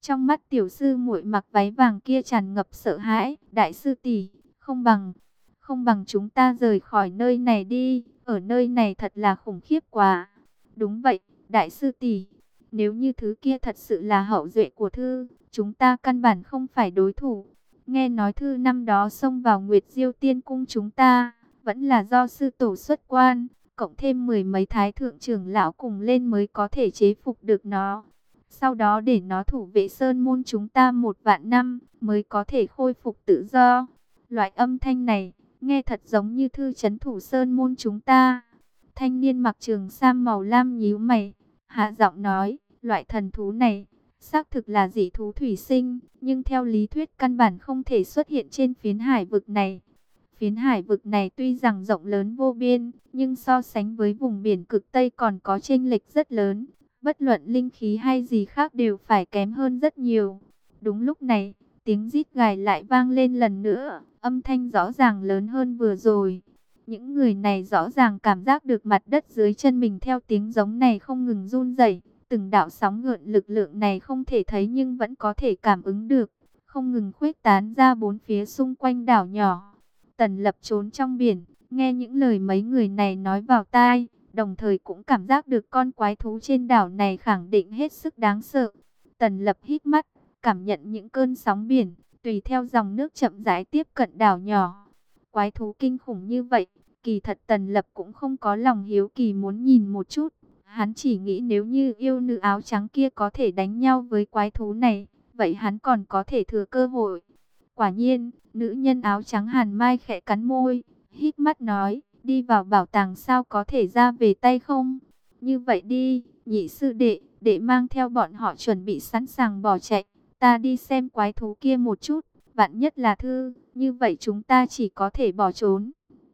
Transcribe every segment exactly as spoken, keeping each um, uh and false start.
Trong mắt tiểu sư muội mặc váy vàng kia tràn ngập sợ hãi. Đại sư tỷ, không bằng, không bằng chúng ta rời khỏi nơi này đi. Ở nơi này thật là khủng khiếp quá. Đúng vậy, đại sư tỷ. Nếu như thứ kia thật sự là hậu duệ của thư, chúng ta căn bản không phải đối thủ. Nghe nói thư năm đó xông vào Nguyệt Diêu Tiên Cung chúng ta, vẫn là do sư tổ xuất quan, cộng thêm mười mấy thái thượng trưởng lão cùng lên mới có thể chế phục được nó. Sau đó để nó thủ vệ sơn môn chúng ta một vạn năm, mới có thể khôi phục tự do. Loại âm thanh này, nghe thật giống như thư trấn thủ sơn môn chúng ta. Thanh niên mặc trường sam màu lam nhíu mày, hạ giọng nói, loại thần thú này, xác thực là dị thú thủy sinh, nhưng theo lý thuyết căn bản không thể xuất hiện trên phiến hải vực này. Phiến hải vực này tuy rằng rộng lớn vô biên, nhưng so sánh với vùng biển cực Tây còn có chênh lệch rất lớn. Bất luận linh khí hay gì khác đều phải kém hơn rất nhiều. Đúng lúc này, tiếng rít gài lại vang lên lần nữa, âm thanh rõ ràng lớn hơn vừa rồi. Những người này rõ ràng cảm giác được mặt đất dưới chân mình theo tiếng giống này không ngừng run rẩy. Từng đạo sóng gợn lực lượng này không thể thấy nhưng vẫn có thể cảm ứng được, không ngừng khuếch tán ra bốn phía xung quanh đảo nhỏ. Tần Lập trốn trong biển, nghe những lời mấy người này nói vào tai, đồng thời cũng cảm giác được con quái thú trên đảo này khẳng định hết sức đáng sợ. Tần Lập hít mắt, cảm nhận những cơn sóng biển, tùy theo dòng nước chậm rãi tiếp cận đảo nhỏ. Quái thú kinh khủng như vậy, kỳ thật Tần Lập cũng không có lòng hiếu kỳ muốn nhìn một chút. Hắn chỉ nghĩ nếu như yêu nữ áo trắng kia có thể đánh nhau với quái thú này, vậy hắn còn có thể thừa cơ hội. Quả nhiên, nữ nhân áo trắng Hàn Mai khẽ cắn môi, hít mắt nói, đi vào bảo tàng sao có thể ra về tay không? Như vậy đi, nhị sư đệ, để mang theo bọn họ chuẩn bị sẵn sàng bỏ chạy, ta đi xem quái thú kia một chút, vạn nhất là thư, như vậy chúng ta chỉ có thể bỏ trốn.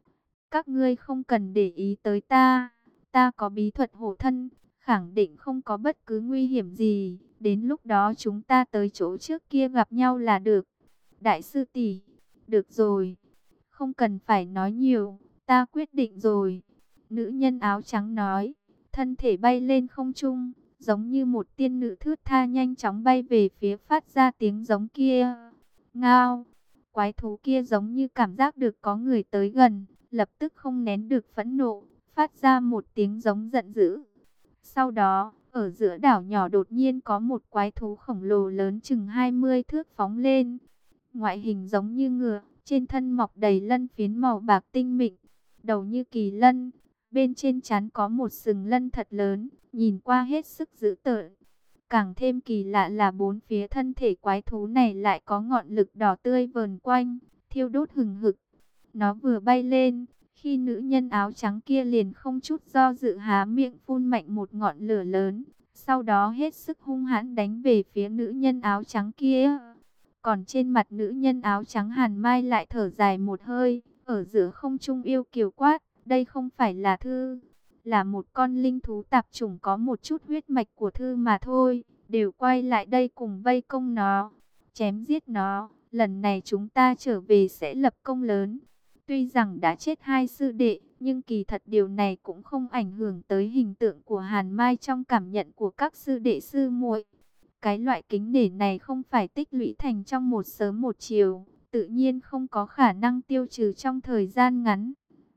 Các ngươi không cần để ý tới ta, ta có bí thuật hộ thân, khẳng định không có bất cứ nguy hiểm gì, đến lúc đó chúng ta tới chỗ trước kia gặp nhau là được. Đại sư tỷ, được rồi, không cần phải nói nhiều, ta quyết định rồi. Nữ nhân áo trắng nói, thân thể bay lên không trung, giống như một tiên nữ thướt tha nhanh chóng bay về phía phát ra tiếng giống kia. Ngao, quái thú kia giống như cảm giác được có người tới gần, lập tức không nén được phẫn nộ, phát ra một tiếng giống giận dữ. Sau đó, ở giữa đảo nhỏ đột nhiên có một quái thú khổng lồ lớn chừng hai mươi thước phóng lên. Ngoại hình giống như ngựa, trên thân mọc đầy lân phiến màu bạc tinh mịn, đầu như kỳ lân, bên trên trán có một sừng lân thật lớn, nhìn qua hết sức dữ tợn. Càng thêm kỳ lạ là bốn phía thân thể quái thú này lại có ngọn lực đỏ tươi vờn quanh, thiêu đốt hừng hực. Nó vừa bay lên, khi nữ nhân áo trắng kia liền không chút do dự há miệng phun mạnh một ngọn lửa lớn, sau đó hết sức hung hãn đánh về phía nữ nhân áo trắng kia. Còn trên mặt nữ nhân áo trắng Hàn Mai lại thở dài một hơi, ở giữa không trung yêu kiều quát, đây không phải là thư, là một con linh thú tạp chủng có một chút huyết mạch của thư mà thôi, đều quay lại đây cùng vây công nó, chém giết nó, lần này chúng ta trở về sẽ lập công lớn. Tuy rằng đã chết hai sư đệ, nhưng kỳ thật điều này cũng không ảnh hưởng tới hình tượng của Hàn Mai trong cảm nhận của các sư đệ sư muội. Cái loại kính nể này không phải tích lũy thành trong một sớm một chiều, tự nhiên không có khả năng tiêu trừ trong thời gian ngắn.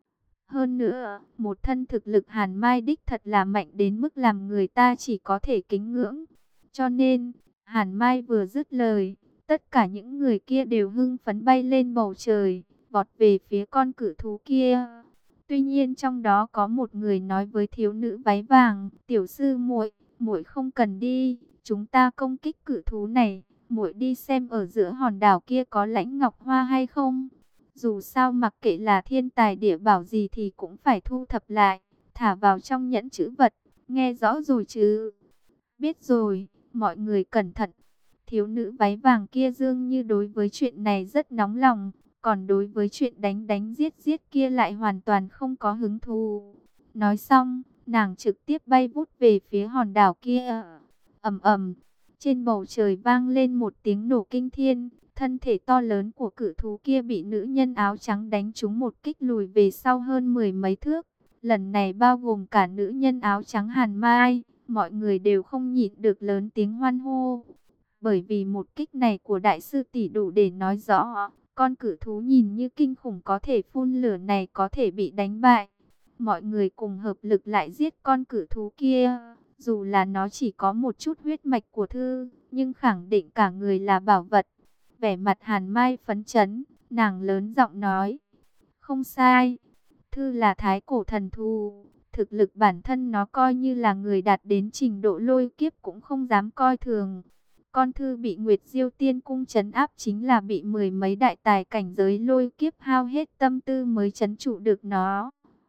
Hơn nữa, một thân thực lực Hàn Mai đích thật là mạnh đến mức làm người ta chỉ có thể kính ngưỡng. Cho nên, Hàn Mai vừa dứt lời, tất cả những người kia đều hưng phấn bay lên bầu trời, vọt về phía con cự thú kia. Tuy nhiên trong đó có một người nói với thiếu nữ váy vàng, tiểu sư muội, muội không cần đi, chúng ta công kích cự thú này, muội đi xem ở giữa hòn đảo kia có lãnh ngọc hoa hay không. Dù sao mặc kệ là thiên tài địa bảo gì thì cũng phải thu thập lại, thả vào trong nhẫn trữ vật, nghe rõ rồi chứ? Biết rồi, mọi người cẩn thận. Thiếu nữ váy vàng kia dường như đối với chuyện này rất nóng lòng, còn đối với chuyện đánh đánh giết giết kia lại hoàn toàn không có hứng thú. Nói xong, nàng trực tiếp bay vút về phía hòn đảo kia. Ầm ầm, trên bầu trời vang lên một tiếng nổ kinh thiên, thân thể to lớn của cự thú kia bị nữ nhân áo trắng đánh trúng một kích lùi về sau hơn mười mấy thước. Lần này bao gồm cả nữ nhân áo trắng Hàn Mai, mọi người đều không nhịn được lớn tiếng hoan hô. Bởi vì một kích này của đại sư tỷ đủ để nói rõ, con cử thú nhìn như kinh khủng có thể phun lửa này có thể bị đánh bại. Mọi người cùng hợp lực lại giết con cử thú kia. Dù là nó chỉ có một chút huyết mạch của Thư, nhưng khẳng định cả người là bảo vật. Vẻ mặt Hàn Mai phấn chấn, nàng lớn giọng nói. Không sai, Thư là thái cổ thần thú. Thực lực bản thân nó coi như là người đạt đến trình độ lôi kiếp cũng không dám coi thường. Con Thư bị Nguyệt Diêu Tiên Cung trấn áp chính là bị mười mấy đại tài cảnh giới lôi kiếp hao hết tâm tư mới trấn trụ được nó.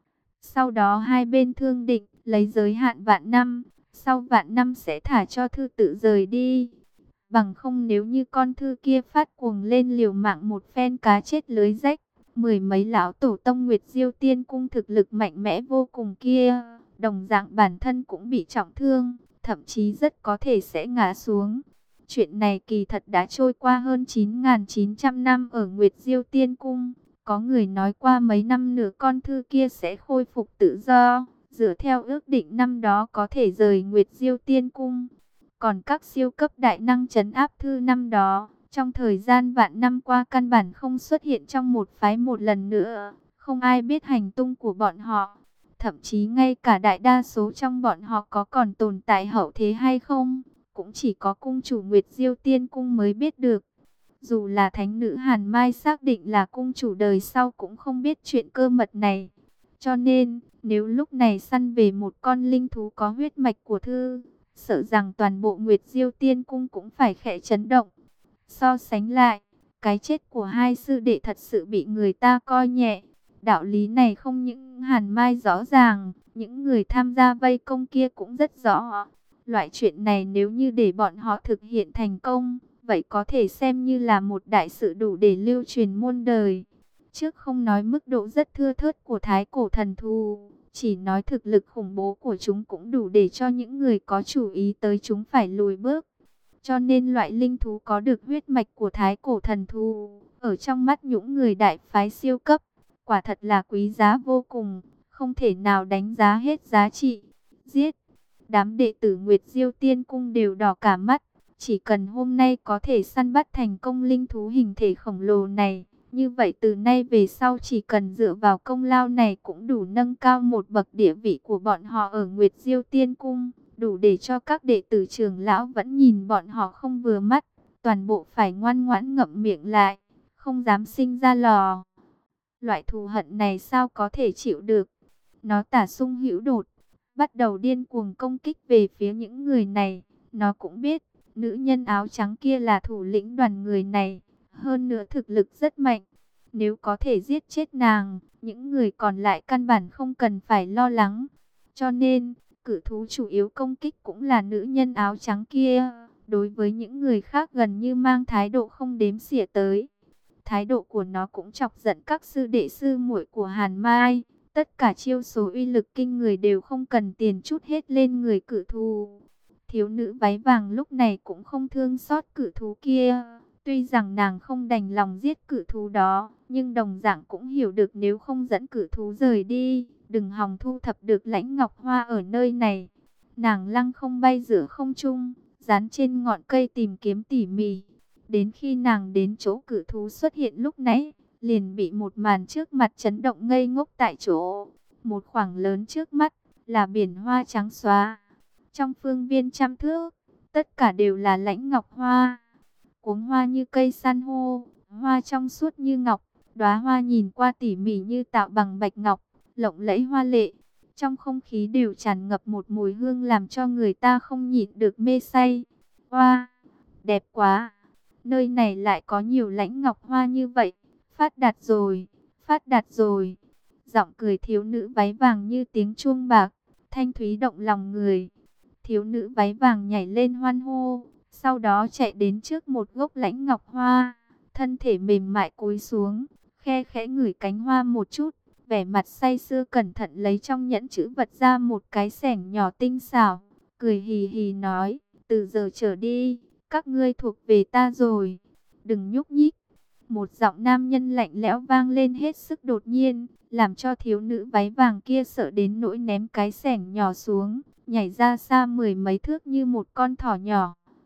Sau đó hai bên thương định, lấy giới hạn vạn năm, sau vạn năm sẽ thả cho Thư tự rời đi. Bằng không nếu như con Thư kia phát cuồng lên liều mạng một phen cá chết lưới rách, mười mấy lão tổ tông Nguyệt Diêu Tiên Cung thực lực mạnh mẽ vô cùng kia, đồng dạng bản thân cũng bị trọng thương, thậm chí rất có thể sẽ ngã xuống. Chuyện này kỳ thật đã trôi qua hơn chín nghìn chín trăm năm ở Nguyệt Diêu Tiên Cung. Có người nói qua mấy năm nữa con Thư kia sẽ khôi phục tự do, dựa theo ước định năm đó có thể rời Nguyệt Diêu Tiên Cung. Còn các siêu cấp đại năng trấn áp Thư năm đó, trong thời gian vạn năm qua căn bản không xuất hiện trong một phái một lần nữa, không ai biết hành tung của bọn họ. Thậm chí ngay cả đại đa số trong bọn họ có còn tồn tại hậu thế hay không, cũng chỉ có cung chủ Nguyệt Diêu Tiên Cung mới biết được. Dù là thánh nữ Hàn Mai xác định là cung chủ đời sau cũng không biết chuyện cơ mật này. Cho nên, nếu lúc này săn về một con linh thú có huyết mạch của Thư, sợ rằng toàn bộ Nguyệt Diêu Tiên Cung cũng phải khẽ chấn động. So sánh lại, cái chết của hai sư đệ thật sự bị người ta coi nhẹ. Đạo lý này không những Hàn Mai rõ ràng, những người tham gia vây công kia cũng rất rõ. Loại chuyện này nếu như để bọn họ thực hiện thành công, vậy có thể xem như là một đại sự đủ để lưu truyền muôn đời. Trước không nói mức độ rất thưa thớt của thái cổ thần thú, chỉ nói thực lực khủng bố của chúng cũng đủ để cho những người có chủ ý tới chúng phải lùi bước. Cho nên loại linh thú có được huyết mạch của thái cổ thần thú, ở trong mắt những người đại phái siêu cấp, quả thật là quý giá vô cùng, không thể nào đánh giá hết giá trị. Giết! Đám đệ tử Nguyệt Diêu Tiên Cung đều đỏ cả mắt. Chỉ cần hôm nay có thể săn bắt thành công linh thú hình thể khổng lồ này, như vậy từ nay về sau chỉ cần dựa vào công lao này cũng đủ nâng cao một bậc địa vị của bọn họ ở Nguyệt Diêu Tiên Cung, đủ để cho các đệ tử trưởng lão vẫn nhìn bọn họ không vừa mắt, toàn bộ phải ngoan ngoãn ngậm miệng lại, không dám sinh ra lò. Loại thù hận này sao có thể chịu được? Nó tả sung hữu đột, bắt đầu điên cuồng công kích về phía những người này. Nó cũng biết, nữ nhân áo trắng kia là thủ lĩnh đoàn người này, hơn nữa thực lực rất mạnh. Nếu có thể giết chết nàng, những người còn lại căn bản không cần phải lo lắng. Cho nên, cử thú chủ yếu công kích cũng là nữ nhân áo trắng kia. Đối với những người khác gần như mang thái độ không đếm xỉa tới. Thái độ của nó cũng chọc giận các sư đệ sư muội của Hàn Mai. Tất cả chiêu số uy lực kinh người đều không cần tiền chút hết lên người cử thú. Thiếu nữ váy vàng lúc này cũng không thương xót cử thú kia. Tuy rằng nàng không đành lòng giết cử thú đó, nhưng đồng dạng cũng hiểu được nếu không dẫn cử thú rời đi, đừng hòng thu thập được lãnh ngọc hoa ở nơi này. Nàng lăng không bay giữa không trung, dán trên ngọn cây tìm kiếm tỉ mỉ. Đến khi nàng đến chỗ cử thú xuất hiện lúc nãy, liền bị một màn trước mặt chấn động ngây ngốc tại chỗ. Một khoảng lớn trước mắt là biển hoa trắng xóa. Trong phương viên trăm thước, tất cả đều là lãnh ngọc hoa. Cuống hoa như cây san hô, hoa trong suốt như ngọc, đóa hoa nhìn qua tỉ mỉ như tạo bằng bạch ngọc, lộng lẫy hoa lệ. Trong không khí đều tràn ngập một mùi hương làm cho người ta không nhịn được mê say. Hoa, đẹp quá! Nơi này lại có nhiều lãnh ngọc hoa như vậy. Phát đạt rồi, phát đạt rồi. Giọng cười thiếu nữ váy vàng như tiếng chuông bạc, thanh thúy động lòng người. Thiếu nữ váy vàng nhảy lên hoan hô, sau đó chạy đến trước một gốc lãnh ngọc hoa, thân thể mềm mại cúi xuống, khe khẽ ngửi cánh hoa một chút, vẻ mặt say sưa cẩn thận lấy trong nhẫn chữ vật ra một cái xẻng nhỏ tinh xảo, cười hì hì nói, từ giờ trở đi, các ngươi thuộc về ta rồi, đừng nhúc nhích. Một giọng nam nhân lạnh lẽo vang lên hết sức đột nhiên, làm cho thiếu nữ váy vàng kia sợ đến nỗi ném cái xẻng nhỏ xuống, nhảy ra xa mười mấy thước như một con thỏ nhỏ.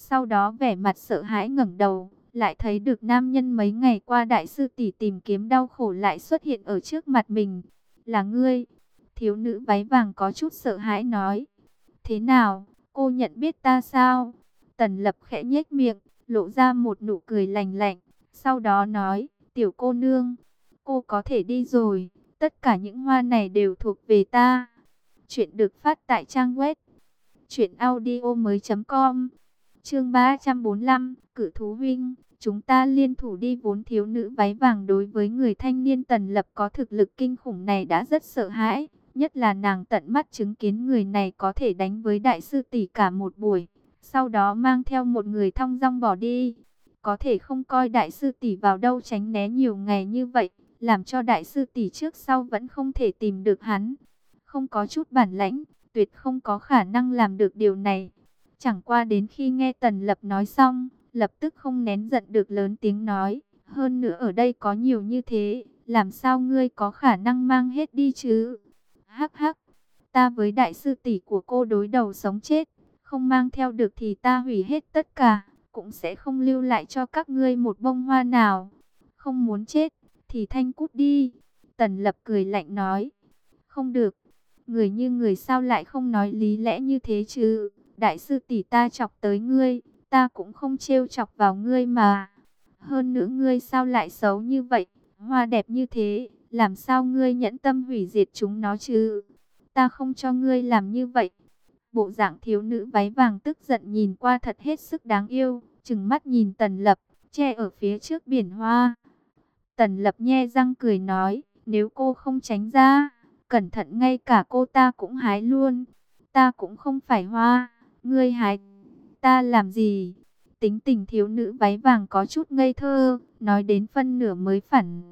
Sau đó vẻ mặt sợ hãi ngẩng đầu, lại thấy được nam nhân mấy ngày qua đại sư tỷ tìm kiếm đau khổ lại xuất hiện ở trước mặt mình. Là ngươi? Thiếu nữ váy vàng có chút sợ hãi nói. Thế nào, cô nhận biết ta sao? Tần Lập khẽ nhếch miệng, lộ ra một nụ cười lạnh lạnh. Sau đó nói, tiểu cô nương, cô có thể đi rồi. Tất cả những hoa này đều thuộc về ta. Chuyện được phát tại trang web truyện audio mới chấm com. Chương ba trăm bốn mươi lăm, Cự thú huynh, chúng ta liên thủ đi. Vốn thiếu nữ váy vàng đối với người thanh niên Tần Lập có thực lực kinh khủng này đã rất sợ hãi, nhất là nàng tận mắt chứng kiến người này có thể đánh với đại sư tỷ cả một buổi, sau đó mang theo một người thong dong bỏ đi. Có thể không coi đại sư tỷ vào đâu, tránh né nhiều ngày như vậy, làm cho đại sư tỷ trước sau vẫn không thể tìm được hắn. Không có chút bản lãnh, tuyệt không có khả năng làm được điều này. Chẳng qua đến khi nghe Tần Lập nói xong, lập tức không nén giận được lớn tiếng nói, hơn nữa ở đây có nhiều như thế, làm sao ngươi có khả năng mang hết đi chứ? Hắc hắc, ta với đại sư tỷ của cô đối đầu sống chết, không mang theo được thì ta hủy hết tất cả, cũng sẽ không lưu lại cho các ngươi một bông hoa nào. Không muốn chết, thì thanh cút đi. Tần Lập cười lạnh nói, không được, người như người sao lại không nói lý lẽ như thế chứ? Đại sư tỷ ta chọc tới ngươi, ta cũng không trêu chọc vào ngươi mà. Hơn nữa ngươi sao lại xấu như vậy, hoa đẹp như thế, làm sao ngươi nhẫn tâm hủy diệt chúng nó chứ? Ta không cho ngươi làm như vậy. Bộ dạng thiếu nữ váy vàng tức giận nhìn qua thật hết sức đáng yêu, trừng mắt nhìn Tần Lập, che ở phía trước biển hoa. Tần Lập nhe răng cười nói, nếu cô không tránh ra, cẩn thận ngay cả cô ta cũng hái luôn. Ta cũng không phải hoa, ngươi hái ta làm gì? Tính tình thiếu nữ váy vàng có chút ngây thơ, nói đến phân nửa mới phản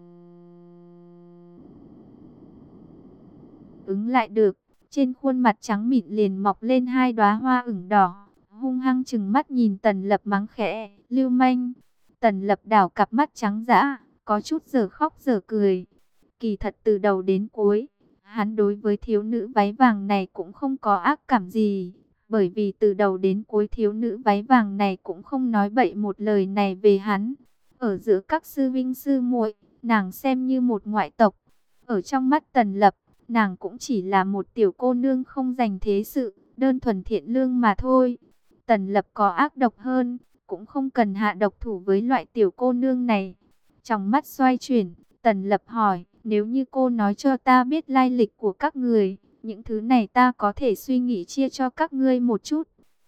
ứng lại được. Trên khuôn mặt trắng mịn liền mọc lên hai đóa hoa ửng đỏ, hung hăng trừng mắt nhìn Tần Lập mắng khẽ, lưu manh. Tần Lập đảo cặp mắt trắng dã, có chút giờ khóc giờ cười. Kỳ thật từ đầu đến cuối, hắn đối với thiếu nữ váy vàng này cũng không có ác cảm gì. Bởi vì từ đầu đến cuối thiếu nữ váy vàng này cũng không nói bậy một lời này về hắn. Ở giữa các sư vinh sư muội, nàng xem như một ngoại tộc. Ở trong mắt Tần Lập, nàng cũng chỉ là một tiểu cô nương không dành thế sự, đơn thuần thiện lương mà thôi. Tần Lập có ác độc hơn, cũng không cần hạ độc thủ với loại tiểu cô nương này. Trong mắt xoay chuyển, Tần Lập hỏi, nếu như cô nói cho ta biết lai lịch của các người, những thứ này ta có thể suy nghĩ chia cho các ngươi một chút.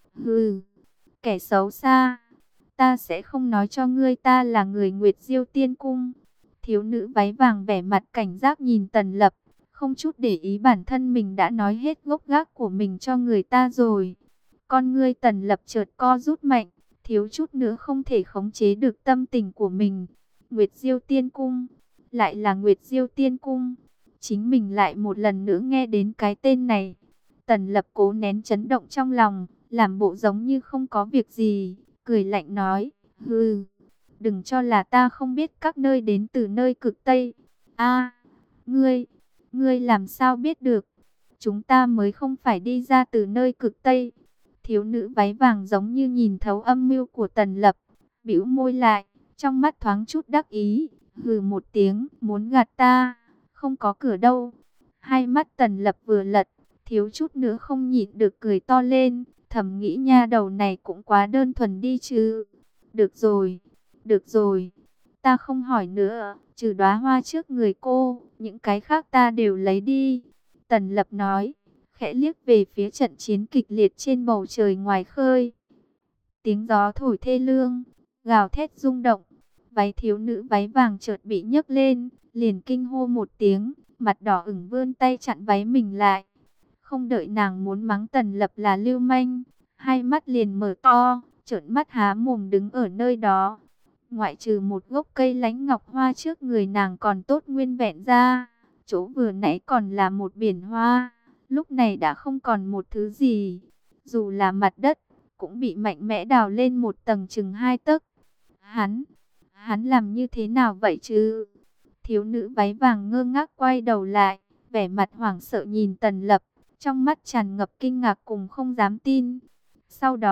Hừ, kẻ xấu xa, ta sẽ không nói cho ngươi ta là người Nguyệt Diêu Tiên Cung. Thiếu nữ váy vàng vẻ mặt cảnh giác nhìn Tần Lập, không chút để ý bản thân mình đã nói hết gốc gác của mình cho người ta rồi. Con ngươi Tần Lập chợt co rút mạnh, thiếu chút nữa không thể khống chế được tâm tình của mình. Nguyệt Diêu Tiên Cung, lại là Nguyệt Diêu Tiên Cung. Chính mình lại một lần nữa nghe đến cái tên này. Tần Lập cố nén chấn động trong lòng, làm bộ giống như không có việc gì, cười lạnh nói, hừ, đừng cho là ta không biết các nơi đến từ nơi cực Tây. A, ngươi, ngươi làm sao biết được? Chúng ta mới không phải đi ra từ nơi cực Tây. Thiếu nữ váy vàng giống như nhìn thấu âm mưu của Tần Lập, bĩu môi lại, trong mắt thoáng chút đắc ý, hừ một tiếng, muốn gạt ta, không có cửa đâu. Hai mắt Tần Lập vừa lật, thiếu chút nữa không nhịn được cười to lên, thầm nghĩ nha đầu này cũng quá đơn thuần đi chứ. Được rồi, được rồi, ta không hỏi nữa, trừ đóa hoa trước người cô, những cái khác ta đều lấy đi. Tần Lập nói, khẽ liếc về phía trận chiến kịch liệt trên bầu trời ngoài khơi. Tiếng gió thổi thê lương, gào thét rung động, váy thiếu nữ váy vàng chợt bị nhấc lên, liền kinh hô một tiếng, mặt đỏ ửng vươn tay chặn váy mình lại. Không đợi nàng muốn mắng Tần Lập là lưu manh, hai mắt liền mở to, trợn mắt há mồm đứng ở nơi đó. Ngoại trừ một gốc cây lánh ngọc hoa trước người nàng còn tốt nguyên vẹn ra, chỗ vừa nãy còn là một biển hoa, lúc này đã không còn một thứ gì. Dù là mặt đất, cũng bị mạnh mẽ đào lên một tầng chừng hai tấc. Hắn, hắn làm như thế nào vậy chứ? Thiếu nữ váy vàng ngơ ngác quay đầu lại, vẻ mặt hoảng sợ nhìn Tần Lập, trong mắt tràn ngập kinh ngạc cùng không dám tin. Sau đó,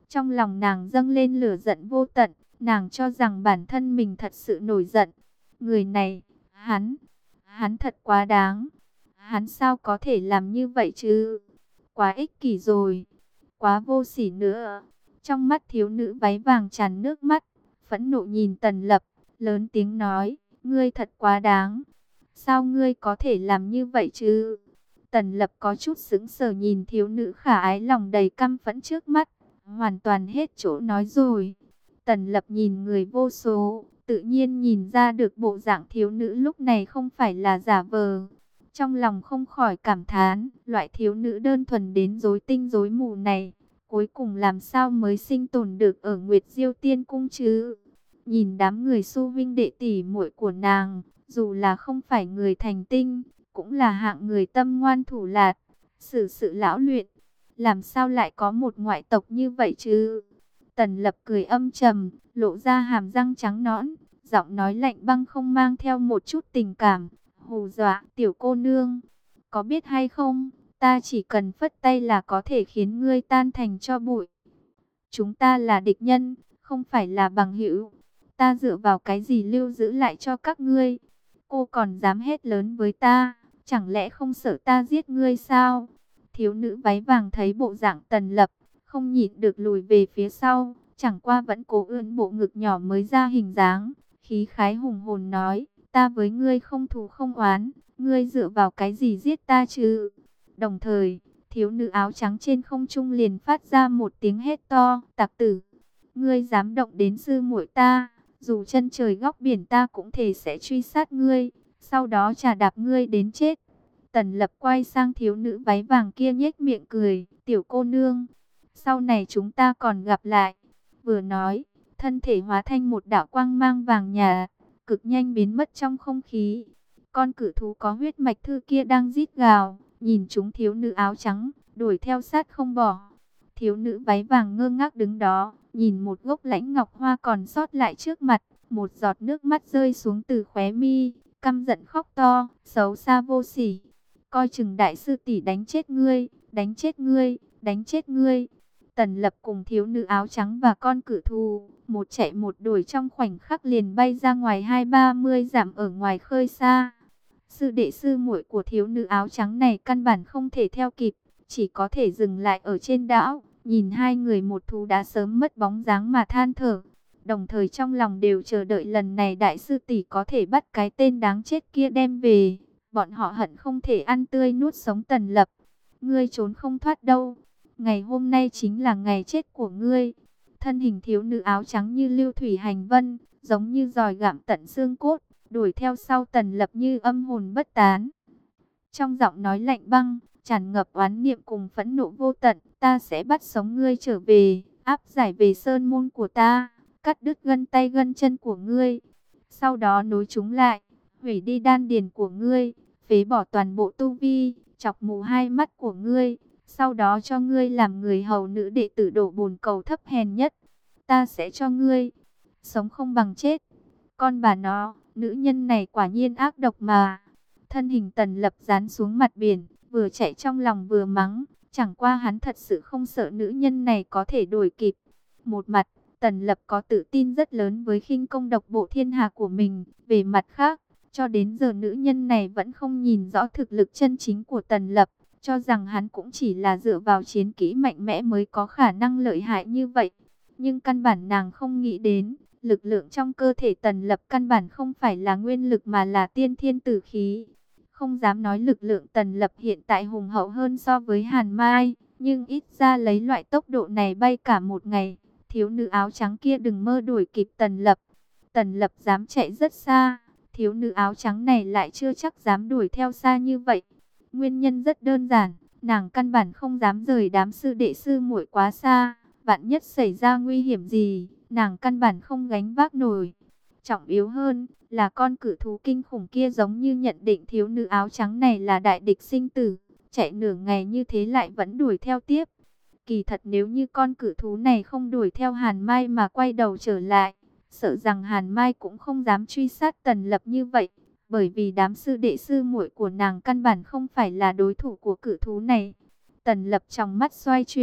Trong lòng nàng dâng lên lửa giận vô tận, nàng cho rằng bản thân mình thật sự nổi giận. Người này, hắn, hắn thật quá đáng. Hắn sao có thể làm như vậy chứ? Quá ích kỷ rồi, quá vô sỉ nữa. Trong mắt thiếu nữ váy vàng tràn nước mắt, phẫn nộ nhìn Tần Lập, lớn tiếng nói, ngươi thật quá đáng. Sao ngươi có thể làm như vậy chứ? Tần Lập có chút sững sờ nhìn thiếu nữ khả ái lòng đầy căm phẫn trước mắt, hoàn toàn hết chỗ nói rồi. Tần Lập nhìn người vô số, tự nhiên nhìn ra được bộ dạng thiếu nữ lúc này không phải là giả vờ. Trong lòng không khỏi cảm thán, loại thiếu nữ đơn thuần đến rối tinh rối mù này, cuối cùng làm sao mới sinh tồn được ở Nguyệt Diêu Tiên Cung chứ? Nhìn đám người su vinh đệ tỷ muội của nàng, dù là không phải người thành tinh, cũng là hạng người tâm ngoan thủ lạt, xử sự lão luyện. Làm sao lại có một ngoại tộc như vậy chứ? Tần Lập cười âm trầm, lộ ra hàm răng trắng nõn, giọng nói lạnh băng không mang theo một chút tình cảm. Hù dọa, tiểu cô nương, có biết hay không, ta chỉ cần phất tay là có thể khiến ngươi tan thành tro bụi. Chúng ta là địch nhân, không phải là bằng hữu. Ta dựa vào cái gì lưu giữ lại cho các ngươi? Cô còn dám hét lớn với ta, chẳng lẽ không sợ ta giết ngươi sao? Thiếu nữ váy vàng thấy bộ dạng Tần Lập, không nhịn được lùi về phía sau, chẳng qua vẫn cố ưỡn bộ ngực nhỏ mới ra hình dáng, khí khái hùng hồn nói, ta với ngươi không thù không oán, ngươi dựa vào cái gì giết ta chứ? Đồng thời, thiếu nữ áo trắng trên không trung liền phát ra một tiếng hét to, tặc tử, ngươi dám động đến sư muội ta, dù chân trời góc biển ta cũng thể sẽ truy sát ngươi, sau đó chà đạp ngươi đến chết. Tần Lập quay sang thiếu nữ váy vàng kia nhếch miệng cười, tiểu cô nương, sau này chúng ta còn gặp lại. Vừa nói, thân thể hóa thành một đạo quang mang vàng nhạt, cực nhanh biến mất trong không khí. Con cự thú có huyết mạch thư kia đang rít gào, nhìn chúng thiếu nữ áo trắng, đuổi theo sát không bỏ. Thiếu nữ váy vàng ngơ ngác đứng đó, nhìn một gốc lãnh ngọc hoa còn sót lại trước mặt, một giọt nước mắt rơi xuống từ khóe mi, căm giận khóc to, xấu xa vô sỉ. Coi chừng đại sư tỷ đánh chết ngươi, đánh chết ngươi, đánh chết ngươi. Tần Lập cùng thiếu nữ áo trắng và con cự thú, một chạy một đuổi trong khoảnh khắc liền bay ra ngoài hai ba mươi dặm ở ngoài khơi xa. Sư đệ sư muội của thiếu nữ áo trắng này căn bản không thể theo kịp, chỉ có thể dừng lại ở trên đảo, nhìn hai người một thú đã sớm mất bóng dáng mà than thở. Đồng thời trong lòng đều chờ đợi lần này đại sư tỷ có thể bắt cái tên đáng chết kia đem về. Bọn họ hận không thể ăn tươi nuốt sống Tần Lập. Ngươi trốn không thoát đâu. Ngày hôm nay chính là ngày chết của ngươi. Thân hình thiếu nữ áo trắng như lưu thủy hành vân, giống như giòi gặm tận xương cốt, đuổi theo sau Tần Lập như âm hồn bất tán. Trong giọng nói lạnh băng, tràn ngập oán niệm cùng phẫn nộ vô tận, ta sẽ bắt sống ngươi trở về, áp giải về sơn môn của ta, cắt đứt gân tay gân chân của ngươi, sau đó nối chúng lại, hủy đi đan điền của ngươi, phế bỏ toàn bộ tu vi, chọc mù hai mắt của ngươi, sau đó cho ngươi làm người hầu nữ đệ tử đổ bồn cầu thấp hèn nhất. Ta sẽ cho ngươi sống không bằng chết. Con bà nó, nữ nhân này quả nhiên ác độc mà. Thân hình Tần Lập dán xuống mặt biển, vừa chạy trong lòng vừa mắng, chẳng qua hắn thật sự không sợ nữ nhân này có thể đuổi kịp. Một mặt, Tần Lập có tự tin rất lớn với khinh công độc bộ thiên hạ của mình, về mặt khác, cho đến giờ nữ nhân này vẫn không nhìn rõ thực lực chân chính của Tần Lập, cho rằng hắn cũng chỉ là dựa vào chiến kỹ mạnh mẽ mới có khả năng lợi hại như vậy. Nhưng căn bản nàng không nghĩ đến, lực lượng trong cơ thể Tần Lập căn bản không phải là nguyên lực mà là tiên thiên tử khí. Không dám nói lực lượng Tần Lập hiện tại hùng hậu hơn so với Hàn Mai, nhưng ít ra lấy loại tốc độ này bay cả một ngày, thiếu nữ áo trắng kia đừng mơ đuổi kịp Tần Lập. Tần Lập dám chạy rất xa, thiếu nữ áo trắng này lại chưa chắc dám đuổi theo xa như vậy. Nguyên nhân rất đơn giản, nàng căn bản không dám rời đám sư đệ sư muội quá xa, vạn nhất xảy ra nguy hiểm gì, nàng căn bản không gánh vác nổi. Trọng yếu hơn là con cự thú kinh khủng kia giống như nhận định thiếu nữ áo trắng này là đại địch sinh tử, chạy nửa ngày như thế lại vẫn đuổi theo tiếp. Kỳ thật nếu như con cự thú này không đuổi theo Hàn Mai mà quay đầu trở lại, sợ rằng Hàn Mai cũng không dám truy sát Tần Lập như vậy, bởi vì đám sư đệ sư muội của nàng căn bản không phải là đối thủ của cự thú này. Tần Lập trong mắt xoay chuyển,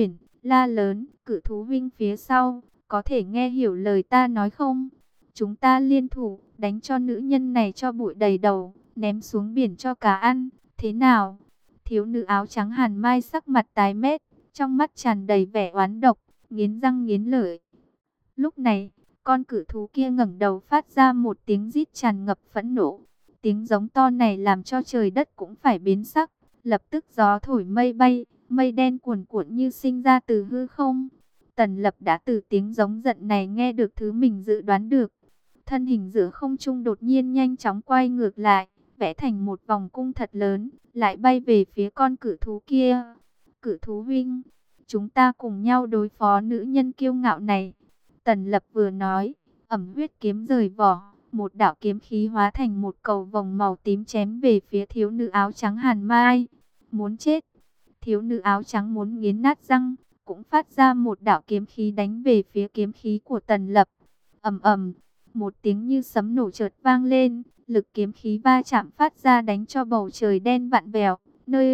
la lớn, cự thú huynh phía sau, có thể nghe hiểu lời ta nói không? Chúng ta liên thủ, đánh cho nữ nhân này cho bụi đầy đầu, ném xuống biển cho cá ăn, thế nào? Thiếu nữ áo trắng Hàn Mai sắc mặt tái mét, trong mắt tràn đầy vẻ oán độc, nghiến răng nghiến lợi. Lúc này, con cự thú kia ngẩng đầu phát ra một tiếng rít tràn ngập phẫn nộ. Tiếng giống to này làm cho trời đất cũng phải biến sắc, lập tức gió thổi mây bay, mây đen cuồn cuộn như sinh ra từ hư không. Tần Lập đã từ tiếng giống giận này nghe được thứ mình dự đoán được. Thân hình giữa không trung đột nhiên nhanh chóng quay ngược lại, vẽ thành một vòng cung thật lớn, lại bay về phía con cự thú kia. Cự thú huynh, chúng ta cùng nhau đối phó nữ nhân kiêu ngạo này. Tần Lập vừa nói, ẩm huyết kiếm rời vỏ, một đạo kiếm khí hóa thành một cầu vòng màu tím chém về phía thiếu nữ áo trắng Hàn Mai. Muốn chết, thiếu nữ áo trắng muốn nghiến nát răng, cũng phát ra một đạo kiếm khí đánh về phía kiếm khí của Tần Lập. Ầm ầm, một tiếng như sấm nổ chợt vang lên, lực kiếm khí va chạm phát ra đánh cho bầu trời đen vặn vẹo, nơi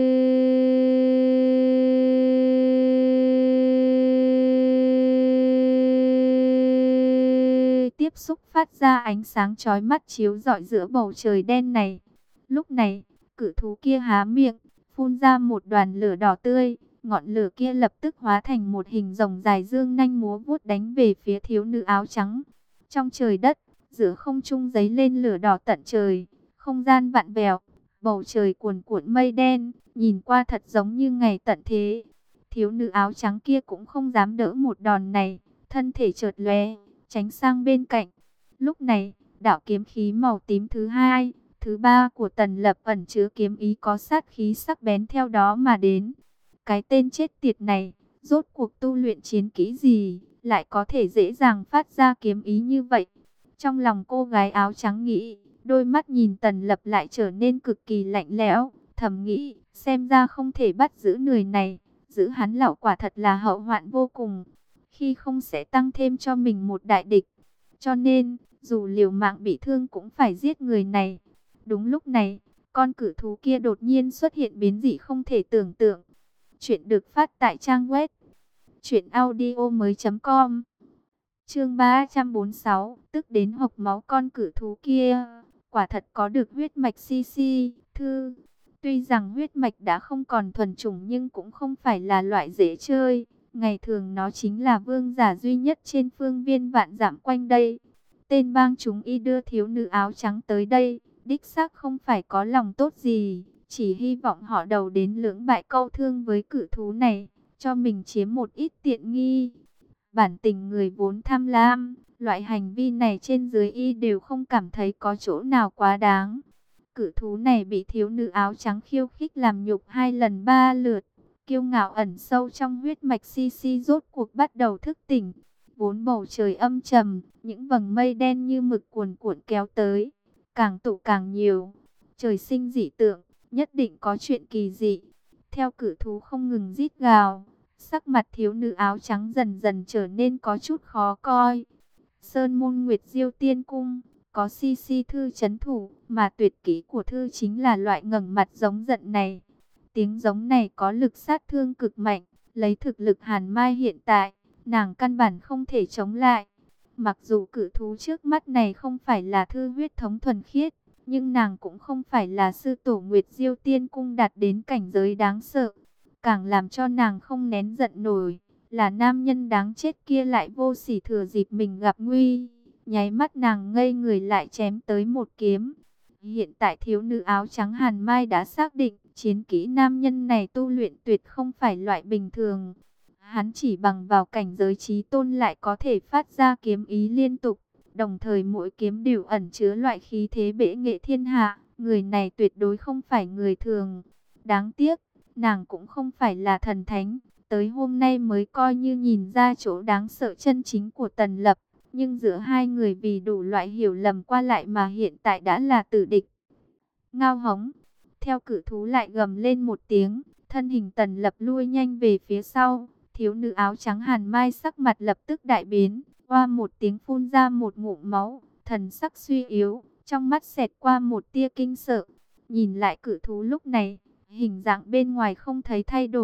tiếp xúc phát ra ánh sáng chói mắt chiếu rọi giữa bầu trời đen này. Lúc này, cự thú kia há miệng, phun ra một đoàn lửa đỏ tươi, ngọn lửa kia lập tức hóa thành một hình rồng dài dương nanh múa vuốt đánh về phía thiếu nữ áo trắng. Trong trời đất, giữa không trung giấy lên lửa đỏ tận trời, không gian vặn vẹo, bầu trời cuồn cuộn mây đen, nhìn qua thật giống như ngày tận thế. Thiếu nữ áo trắng kia cũng không dám đỡ một đòn này, thân thể chợt lóe, tránh sang bên cạnh. Lúc này, đạo kiếm khí màu tím thứ hai, thứ ba của Tần Lập ẩn chứa kiếm ý có sát khí sắc bén theo đó mà đến. Cái tên chết tiệt này, rốt cuộc tu luyện chiến kỹ gì, lại có thể dễ dàng phát ra kiếm ý như vậy? Trong lòng cô gái áo trắng nghĩ, đôi mắt nhìn Tần Lập lại trở nên cực kỳ lạnh lẽo, thầm nghĩ, xem ra không thể bắt giữ người này, giữ hắn lão quả thật là hậu hoạn vô cùng, khi không sẽ tăng thêm cho mình một đại địch. Cho nên, dù liều mạng bị thương cũng phải giết người này. Đúng lúc này, con cự thú kia đột nhiên xuất hiện biến dị không thể tưởng tượng. Chuyện được phát tại trang web truyện audio mới chấm com. Chương ba trăm bốn mươi sáu, tức đến hộc máu. Con cự thú kia quả thật có được huyết mạch si si thư. Tuy rằng huyết mạch đã không còn thuần chủng nhưng cũng không phải là loại dễ chơi. Ngày thường nó chính là vương giả duy nhất trên phương viên vạn dặm quanh đây. Tên bang chúng y đưa thiếu nữ áo trắng tới đây, đích xác không phải có lòng tốt gì, chỉ hy vọng họ đầu đến lưỡng bại câu thương với cự thú này, cho mình chiếm một ít tiện nghi. Bản tình người vốn tham lam, loại hành vi này trên dưới y đều không cảm thấy có chỗ nào quá đáng. Cự thú này bị thiếu nữ áo trắng khiêu khích làm nhục hai lần ba lượt, kiêu ngạo ẩn sâu trong huyết mạch si si rốt cuộc bắt đầu thức tỉnh. Vốn bầu trời âm trầm, những vầng mây đen như mực cuồn cuộn kéo tới, càng tụ càng nhiều. Trời sinh dị tượng, nhất định có chuyện kỳ dị. Theo cự thú không ngừng rít gào, sắc mặt thiếu nữ áo trắng dần dần trở nên có chút khó coi. Sơn môn Nguyệt Diêu Tiên Cung, có si si thư trấn thủ, mà tuyệt kỹ của thư chính là loại ngẩng mặt giống giận này. Tiếng giống này có lực sát thương cực mạnh, lấy thực lực Hàn Mai hiện tại, nàng căn bản không thể chống lại. Mặc dù cự thú trước mắt này không phải là thư huyết thống thuần khiết, nhưng nàng cũng không phải là sư tổ Nguyệt Diêu Tiên Cung đạt đến cảnh giới đáng sợ. Càng làm cho nàng không nén giận nổi, là nam nhân đáng chết kia lại vô sỉ thừa dịp mình gặp nguy. Nháy mắt nàng ngây người lại chém tới một kiếm. Hiện tại thiếu nữ áo trắng Hàn Mai đã xác định, chiến kỹ nam nhân này tu luyện tuyệt không phải loại bình thường. Hắn chỉ bằng vào cảnh giới chí tôn lại có thể phát ra kiếm ý liên tục, đồng thời mỗi kiếm đều ẩn chứa loại khí thế bệ nghệ thiên hạ. Người này tuyệt đối không phải người thường. Đáng tiếc, nàng cũng không phải là thần thánh, tới hôm nay mới coi như nhìn ra chỗ đáng sợ chân chính của Tần Lập. Nhưng giữa hai người vì đủ loại hiểu lầm qua lại mà hiện tại đã là tử địch. Ngao hống, theo cự thú lại gầm lên một tiếng, thân hình Tần Lập lui nhanh về phía sau. Thiếu nữ áo trắng Hàn Mai sắc mặt lập tức đại biến, oa một tiếng phun ra một ngụm máu, thần sắc suy yếu, trong mắt xẹt qua một tia kinh sợ. Nhìn lại cự thú lúc này, hình dạng bên ngoài không thấy thay đổi,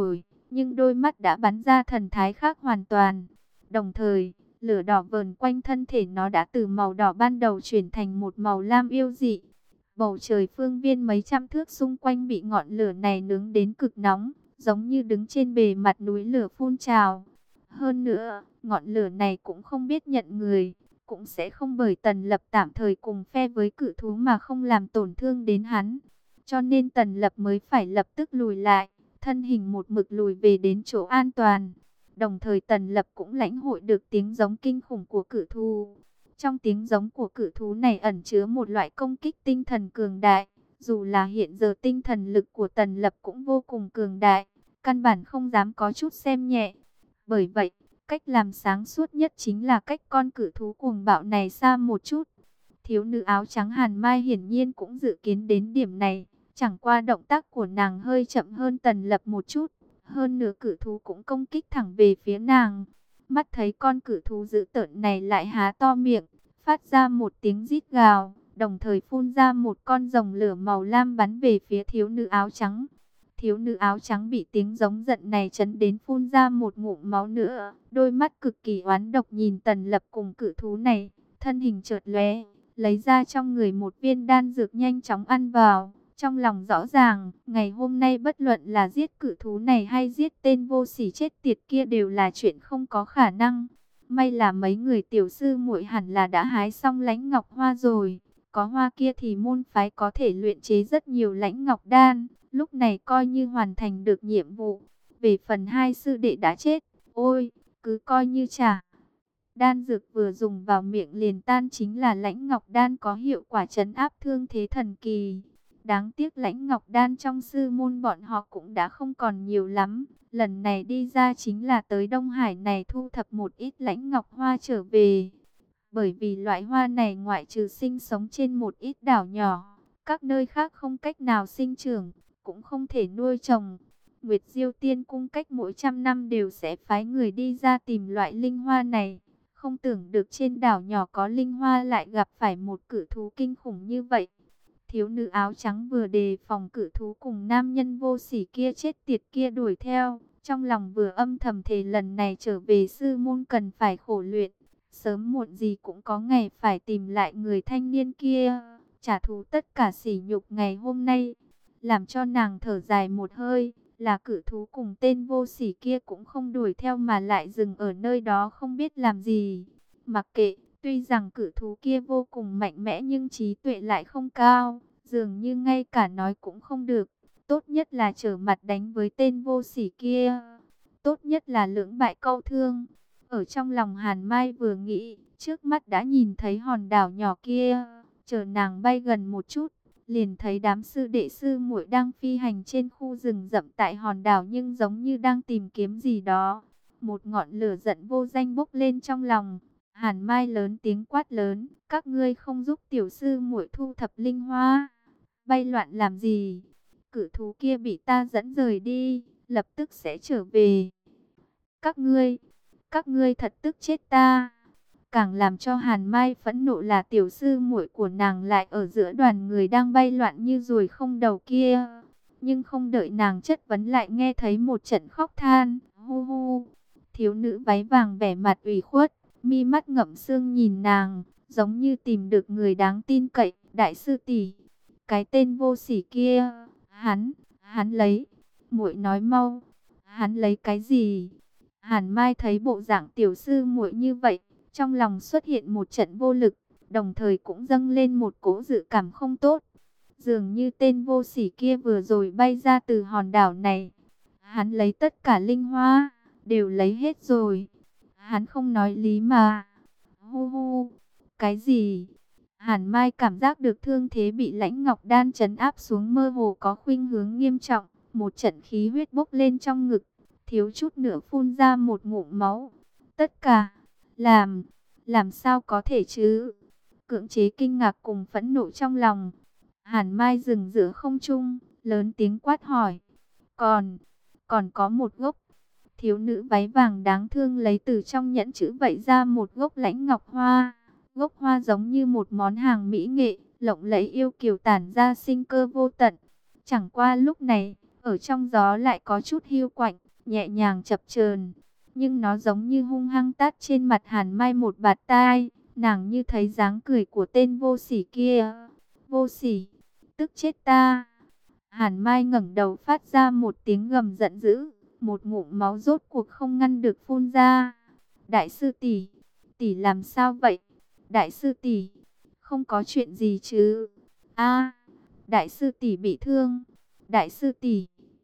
nhưng đôi mắt đã bắn ra thần thái khác hoàn toàn. Đồng thời, lửa đỏ vờn quanh thân thể nó đã từ màu đỏ ban đầu chuyển thành một màu lam yêu dị. Bầu trời phương viên mấy trăm thước xung quanh bị ngọn lửa này nướng đến cực nóng, giống như đứng trên bề mặt núi lửa phun trào. Hơn nữa, ngọn lửa này cũng không biết nhận người, cũng sẽ không bởi Tần Lập tạm thời cùng phe với cự thú mà không làm tổn thương đến hắn. Cho nên Tần Lập mới phải lập tức lùi lại, thân hình một mực lùi về đến chỗ an toàn. Đồng thời Tần Lập cũng lãnh hội được tiếng giống kinh khủng của cự thú. Trong tiếng giống của cự thú này ẩn chứa một loại công kích tinh thần cường đại. Dù là hiện giờ tinh thần lực của Tần Lập cũng vô cùng cường đại, căn bản không dám có chút xem nhẹ. Bởi vậy, cách làm sáng suốt nhất chính là cách con cự thú cuồng bạo này xa một chút. Thiếu nữ áo trắng Hàn Mai hiển nhiên cũng dự kiến đến điểm này. Chẳng qua động tác của nàng hơi chậm hơn Tần Lập một chút. Hơn nữa cự thú cũng công kích thẳng về phía nàng. Mắt thấy con cự thú dữ tợn này lại há to miệng, phát ra một tiếng rít gào, đồng thời phun ra một con rồng lửa màu lam bắn về phía thiếu nữ áo trắng. Thiếu nữ áo trắng bị tiếng giống giận này chấn đến phun ra một ngụm máu nữa, đôi mắt cực kỳ oán độc nhìn Tần Lập cùng cự thú này, thân hình chợt lóe, lấy ra trong người một viên đan dược nhanh chóng ăn vào. Trong lòng rõ ràng, ngày hôm nay bất luận là giết cự thú này hay giết tên vô sỉ chết tiệt kia đều là chuyện không có khả năng. May là mấy người tiểu sư muội hẳn là đã hái xong lãnh ngọc hoa rồi. Có hoa kia thì môn phái có thể luyện chế rất nhiều lãnh ngọc đan. Lúc này coi như hoàn thành được nhiệm vụ. Về phần hai sư đệ đã chết, ôi, cứ coi như trả. Đan dược vừa dùng vào miệng liền tan chính là lãnh ngọc đan có hiệu quả trấn áp thương thế thần kỳ. Đáng tiếc lãnh ngọc đan trong sư môn bọn họ cũng đã không còn nhiều lắm. Lần này đi ra chính là tới Đông Hải này thu thập một ít lãnh ngọc hoa trở về. Bởi vì loại hoa này ngoại trừ sinh sống trên một ít đảo nhỏ, các nơi khác không cách nào sinh trưởng, cũng không thể nuôi trồng. Nguyệt Diêu Tiên Cung cách mỗi trăm năm đều sẽ phái người đi ra tìm loại linh hoa này. Không tưởng được trên đảo nhỏ có linh hoa lại gặp phải một cự thú kinh khủng như vậy. Thiếu nữ áo trắng vừa đề phòng cự thú cùng nam nhân vô sỉ kia chết tiệt kia đuổi theo. Trong lòng vừa âm thầm thề lần này trở về sư môn cần phải khổ luyện. Sớm muộn gì cũng có ngày phải tìm lại người thanh niên kia. Trả thù tất cả sỉ nhục ngày hôm nay. Làm cho nàng thở dài một hơi. Là cự thú cùng tên vô sỉ kia cũng không đuổi theo mà lại dừng ở nơi đó không biết làm gì. Mặc kệ. Tuy rằng cự thú kia vô cùng mạnh mẽ nhưng trí tuệ lại không cao, dường như ngay cả nói cũng không được. Tốt nhất là trở mặt đánh với tên vô sỉ kia. Tốt nhất là lưỡng bại câu thương. Ở trong lòng Hàn Mai vừa nghĩ, trước mắt đã nhìn thấy hòn đảo nhỏ kia. Chờ nàng bay gần một chút, liền thấy đám sư đệ sư muội đang phi hành trên khu rừng rậm tại hòn đảo nhưng giống như đang tìm kiếm gì đó. Một ngọn lửa giận vô danh bốc lên trong lòng. Hàn Mai lớn tiếng quát lớn, các ngươi không giúp tiểu sư muội thu thập linh hoa, bay loạn làm gì? Cự thú kia bị ta dẫn rời đi, lập tức sẽ trở về. Các ngươi, các ngươi thật tức chết ta. Càng làm cho Hàn Mai phẫn nộ là tiểu sư muội của nàng lại ở giữa đoàn người đang bay loạn như ruồi không đầu kia. Nhưng không đợi nàng chất vấn lại nghe thấy một trận khóc than, hu hu. Thiếu nữ váy vàng vẻ mặt ủy khuất, mi mắt ngậm sương nhìn nàng, giống như tìm được người đáng tin cậy. Đại sư tỷ, cái tên vô sỉ kia, hắn, hắn lấy, muội nói mau, hắn lấy cái gì? Hàn Mai thấy bộ dạng tiểu sư muội như vậy, trong lòng xuất hiện một trận vô lực, đồng thời cũng dâng lên một cỗ dự cảm không tốt. Dường như tên vô sỉ kia vừa rồi bay ra từ hòn đảo này, hắn lấy tất cả linh hoa, đều lấy hết rồi. Hắn không nói lý mà. Hu hu, cái gì? Hàn Mai cảm giác được thương thế bị lãnh ngọc đan trấn áp xuống mơ hồ có khuynh hướng nghiêm trọng. Một trận khí huyết bốc lên trong ngực, thiếu chút nữa phun ra một ngụm máu. Tất cả, làm, làm sao có thể chứ? Cưỡng chế kinh ngạc cùng phẫn nộ trong lòng. Hàn Mai dừng giữa không trung, lớn tiếng quát hỏi. Còn, còn có một gốc. Thiếu nữ váy vàng đáng thương lấy từ trong nhẫn chữ vậy ra một gốc lãnh ngọc hoa. Gốc hoa giống như một món hàng mỹ nghệ, lộng lẫy yêu kiều tản ra sinh cơ vô tận. Chẳng qua lúc này, ở trong gió lại có chút hiu quạnh, nhẹ nhàng chập chờn, nhưng nó giống như hung hăng tát trên mặt Hàn Mai một bạt tai. Nàng như thấy dáng cười của tên vô sỉ kia. Vô sỉ, tức chết ta. Hàn Mai ngẩng đầu phát ra một tiếng gầm giận dữ, một ngụm máu rốt cuộc không ngăn được phun ra. Đại sư tỷ, tỷ làm sao vậy? Đại sư tỷ, không có chuyện gì chứ? A, đại sư tỷ bị thương. Đại sư tỷ.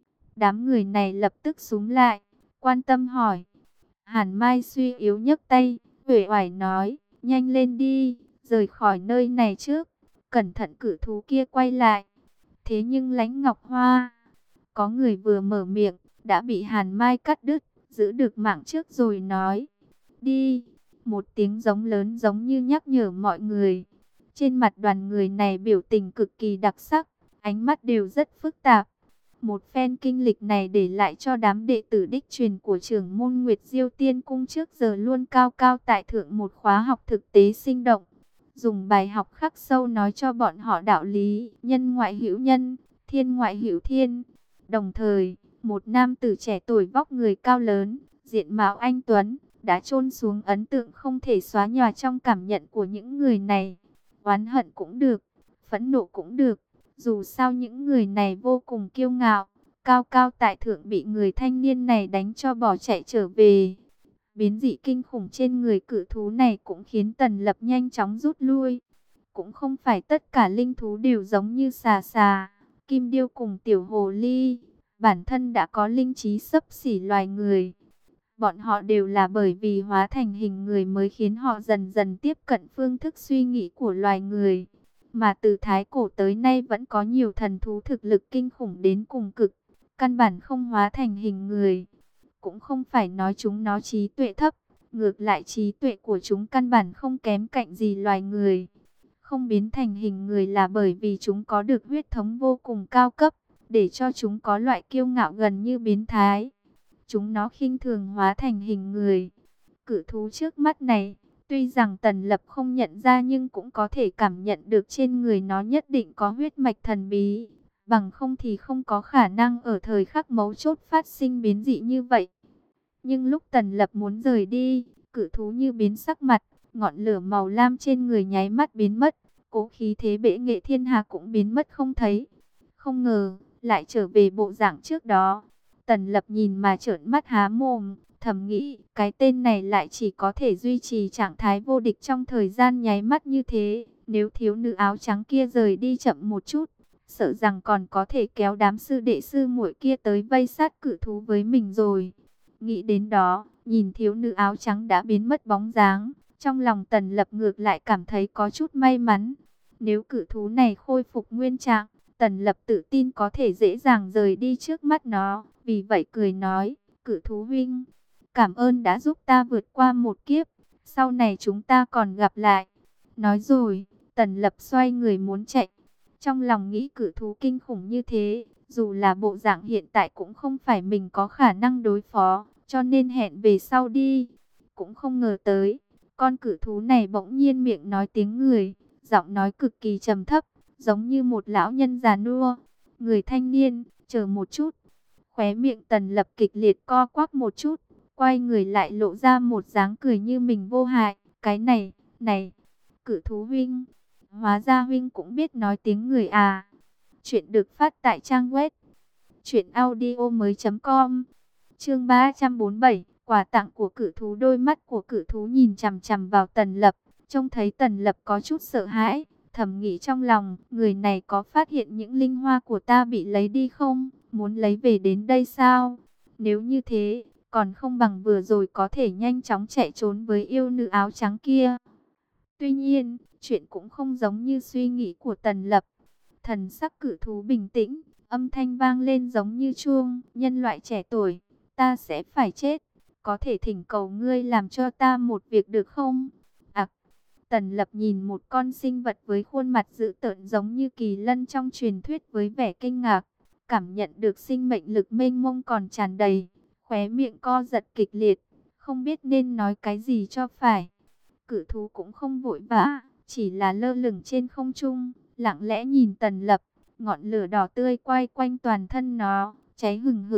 Đám người này lập tức xúm lại, quan tâm hỏi. Hàn Mai suy yếu nhấc tay, uể oải nói, nhanh lên đi, rời khỏi nơi này trước, cẩn thận cử thú kia quay lại. Thế nhưng Lãnh Ngọc Hoa, có người vừa mở miệng, đã bị Hàn Mai cắt đứt, giữ được mạng trước rồi nói, đi. Một tiếng giống lớn giống như nhắc nhở mọi người. Trên mặt đoàn người này biểu tình cực kỳ đặc sắc, ánh mắt đều rất phức tạp. Một phen kinh lịch này để lại cho đám đệ tử đích truyền của trưởng môn Nguyệt Diêu Tiên Cung trước giờ luôn cao cao tại thượng một khóa học thực tế sinh động. Dùng bài học khắc sâu nói cho bọn họ đạo lý, nhân ngoại hữu nhân, thiên ngoại hữu thiên. Đồng thời, một nam tử trẻ tuổi vóc người cao lớn, diện mạo anh tuấn, đã chôn xuống ấn tượng không thể xóa nhòa trong cảm nhận của những người này. Oán hận cũng được, phẫn nộ cũng được. Dù sao những người này vô cùng kiêu ngạo, cao cao tại thượng bị người thanh niên này đánh cho bỏ chạy trở về. Biến dị kinh khủng trên người cự thú này cũng khiến Tần Lập nhanh chóng rút lui. Cũng không phải tất cả linh thú đều giống như xà xà, kim điêu cùng tiểu hồ ly. Bản thân đã có linh trí xấp xỉ loài người. Bọn họ đều là bởi vì hóa thành hình người mới khiến họ dần dần tiếp cận phương thức suy nghĩ của loài người. Mà từ thái cổ tới nay vẫn có nhiều thần thú thực lực kinh khủng đến cùng cực, căn bản không hóa thành hình người. Cũng không phải nói chúng nó trí tuệ thấp, ngược lại trí tuệ của chúng căn bản không kém cạnh gì loài người. Không biến thành hình người là bởi vì chúng có được huyết thống vô cùng cao cấp, để cho chúng có loại kiêu ngạo gần như biến thái. Chúng nó khinh thường hóa thành hình người. Cự thú trước mắt này, tuy rằng Tần Lập không nhận ra nhưng cũng có thể cảm nhận được trên người nó nhất định có huyết mạch thần bí. Bằng không thì không có khả năng ở thời khắc mấu chốt phát sinh biến dị như vậy. Nhưng lúc Tần Lập muốn rời đi, cự thú như biến sắc mặt, ngọn lửa màu lam trên người nháy mắt biến mất. Cố khí thế bệ nghệ thiên hà cũng biến mất không thấy. Không ngờ, lại trở về bộ dạng trước đó. Tần Lập nhìn mà trợn mắt há mồm, thầm nghĩ, cái tên này lại chỉ có thể duy trì trạng thái vô địch trong thời gian nháy mắt như thế. Nếu thiếu nữ áo trắng kia rời đi chậm một chút, sợ rằng còn có thể kéo đám sư đệ sư muội kia tới vây sát cự thú với mình rồi. Nghĩ đến đó, nhìn thiếu nữ áo trắng đã biến mất bóng dáng, trong lòng Tần Lập ngược lại cảm thấy có chút may mắn. Nếu cự thú này khôi phục nguyên trạng, Tần Lập tự tin có thể dễ dàng rời đi trước mắt nó. Vì vậy cười nói, cự thú huynh, cảm ơn đã giúp ta vượt qua một kiếp, sau này chúng ta còn gặp lại. Nói rồi, Tần Lập xoay người muốn chạy. Trong lòng nghĩ cự thú kinh khủng như thế, dù là bộ dạng hiện tại cũng không phải mình có khả năng đối phó, cho nên hẹn về sau đi. Cũng không ngờ tới, con cự thú này bỗng nhiên miệng nói tiếng người, giọng nói cực kỳ trầm thấp, giống như một lão nhân già nua. Người thanh niên, chờ một chút. Khóe miệng Tần Lập kịch liệt co quắp một chút, quay người lại lộ ra một dáng cười như mình vô hại. Cái này, này, cự thú huynh, hóa ra huynh cũng biết nói tiếng người à. Chuyện được phát tại trang web truyện audio mới chấm com. Chương ba trăm bốn mươi bảy, quà tặng của cự thú. Đôi mắt của cự thú nhìn chằm chằm vào Tần Lập, trông thấy Tần Lập có chút sợ hãi, thầm nghĩ trong lòng, người này có phát hiện những linh hoa của ta bị lấy đi không? Muốn lấy về đến đây sao? Nếu như thế, còn không bằng vừa rồi có thể nhanh chóng chạy trốn với yêu nữ áo trắng kia. Tuy nhiên, chuyện cũng không giống như suy nghĩ của Tần Lập. Thần sắc cự thú bình tĩnh, âm thanh vang lên giống như chuông. Nhân loại trẻ tuổi, ta sẽ phải chết. Có thể thỉnh cầu ngươi làm cho ta một việc được không? À, Tần Lập nhìn một con sinh vật với khuôn mặt dữ tợn giống như kỳ lân trong truyền thuyết với vẻ kinh ngạc. Cảm nhận được sinh mệnh lực mênh mông còn tràn đầy, khóe miệng co giật kịch liệt, không biết nên nói cái gì cho phải. Cự thú cũng không vội vã, chỉ là lơ lửng trên không trung, lặng lẽ nhìn Tần Lập. Ngọn lửa đỏ tươi quay quanh toàn thân nó, cháy hừng hực,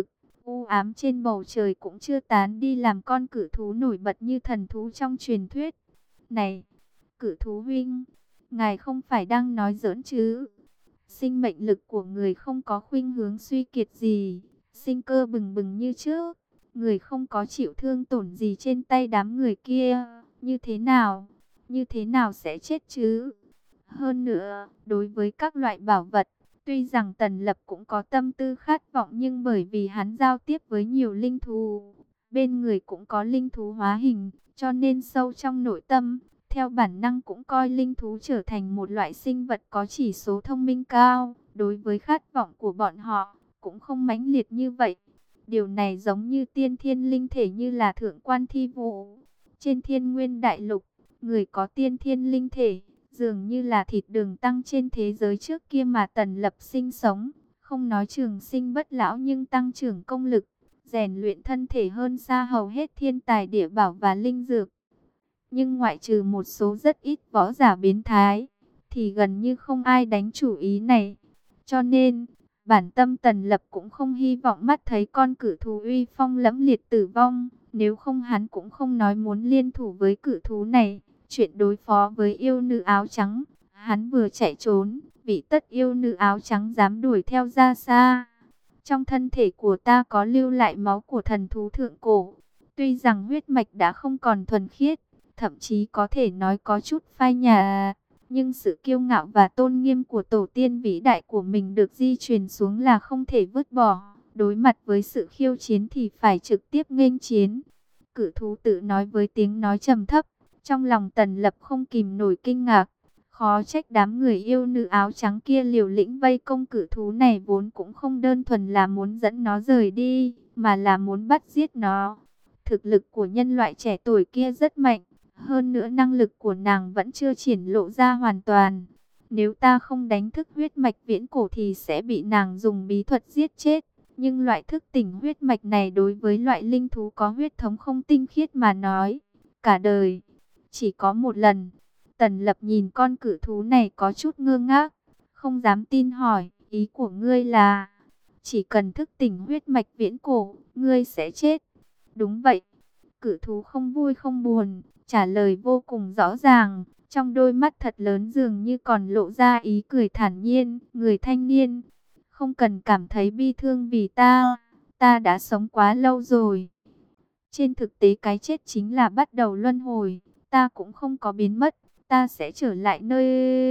u ám trên bầu trời cũng chưa tán đi, làm con cử thú nổi bật như thần thú trong truyền thuyết. Này, cử thú huynh, ngài không phải đang nói giỡn chứ? Sinh mệnh lực của người không có khuynh hướng suy kiệt gì, sinh cơ bừng bừng như trước. Người không có chịu thương tổn gì trên tay đám người kia, như thế nào, như thế nào sẽ chết chứ? Hơn nữa, đối với các loại bảo vật, tuy rằng Tần Lập cũng có tâm tư khát vọng, nhưng bởi vì hắn giao tiếp với nhiều linh thú, bên người cũng có linh thú hóa hình, cho nên sâu trong nội tâm, theo bản năng cũng coi linh thú trở thành một loại sinh vật có chỉ số thông minh cao. Đối với khát vọng của bọn họ, cũng không mãnh liệt như vậy. Điều này giống như tiên thiên linh thể, như là thượng quan thi vũ. Trên thiên nguyên đại lục, người có tiên thiên linh thể, dường như là thịt đường tăng trên thế giới trước kia mà Tần Lập sinh sống. Không nói trường sinh bất lão, nhưng tăng trưởng công lực, rèn luyện thân thể hơn xa hầu hết thiên tài địa bảo và linh dược. Nhưng ngoại trừ một số rất ít võ giả biến thái, thì gần như không ai đánh chủ ý này. Cho nên, bản tâm Tần Lập cũng không hy vọng mắt thấy con cử thú uy phong lẫm liệt tử vong. Nếu không hắn cũng không nói muốn liên thủ với cử thú này. Chuyện đối phó với yêu nữ áo trắng, hắn vừa chạy trốn, bị tất yêu nữ áo trắng dám đuổi theo ra xa. Trong thân thể của ta có lưu lại máu của thần thú thượng cổ. Tuy rằng huyết mạch đã không còn thuần khiết, thậm chí có thể nói có chút phai nhạt, nhưng sự kiêu ngạo và tôn nghiêm của tổ tiên vĩ đại của mình được di truyền xuống là không thể vứt bỏ. Đối mặt với sự khiêu chiến thì phải trực tiếp nghênh chiến. Cử thú tự nói với tiếng nói trầm thấp. Trong lòng Tần Lập không kìm nổi kinh ngạc. Khó trách đám người yêu nữ áo trắng kia liều lĩnh vây công cử thú này, vốn cũng không đơn thuần là muốn dẫn nó rời đi, mà là muốn bắt giết nó. Thực lực của nhân loại trẻ tuổi kia rất mạnh. Hơn nữa năng lực của nàng vẫn chưa triển lộ ra hoàn toàn. Nếu ta không đánh thức huyết mạch viễn cổ thì sẽ bị nàng dùng bí thuật giết chết. Nhưng loại thức tỉnh huyết mạch này đối với loại linh thú có huyết thống không tinh khiết mà nói, cả đời chỉ có một lần. Tần Lập nhìn con cử thú này có chút ngơ ngác, không dám tin hỏi, ý của ngươi là chỉ cần thức tỉnh huyết mạch viễn cổ, ngươi sẽ chết? Đúng vậy. Cử thú không vui không buồn, trả lời vô cùng rõ ràng. Trong đôi mắt thật lớn dường như còn lộ ra ý cười thản nhiên. Người thanh niên, không cần cảm thấy bi thương vì ta, ta đã sống quá lâu rồi. Trên thực tế cái chết chính là bắt đầu luân hồi. Ta cũng không có biến mất, ta sẽ trở lại nơi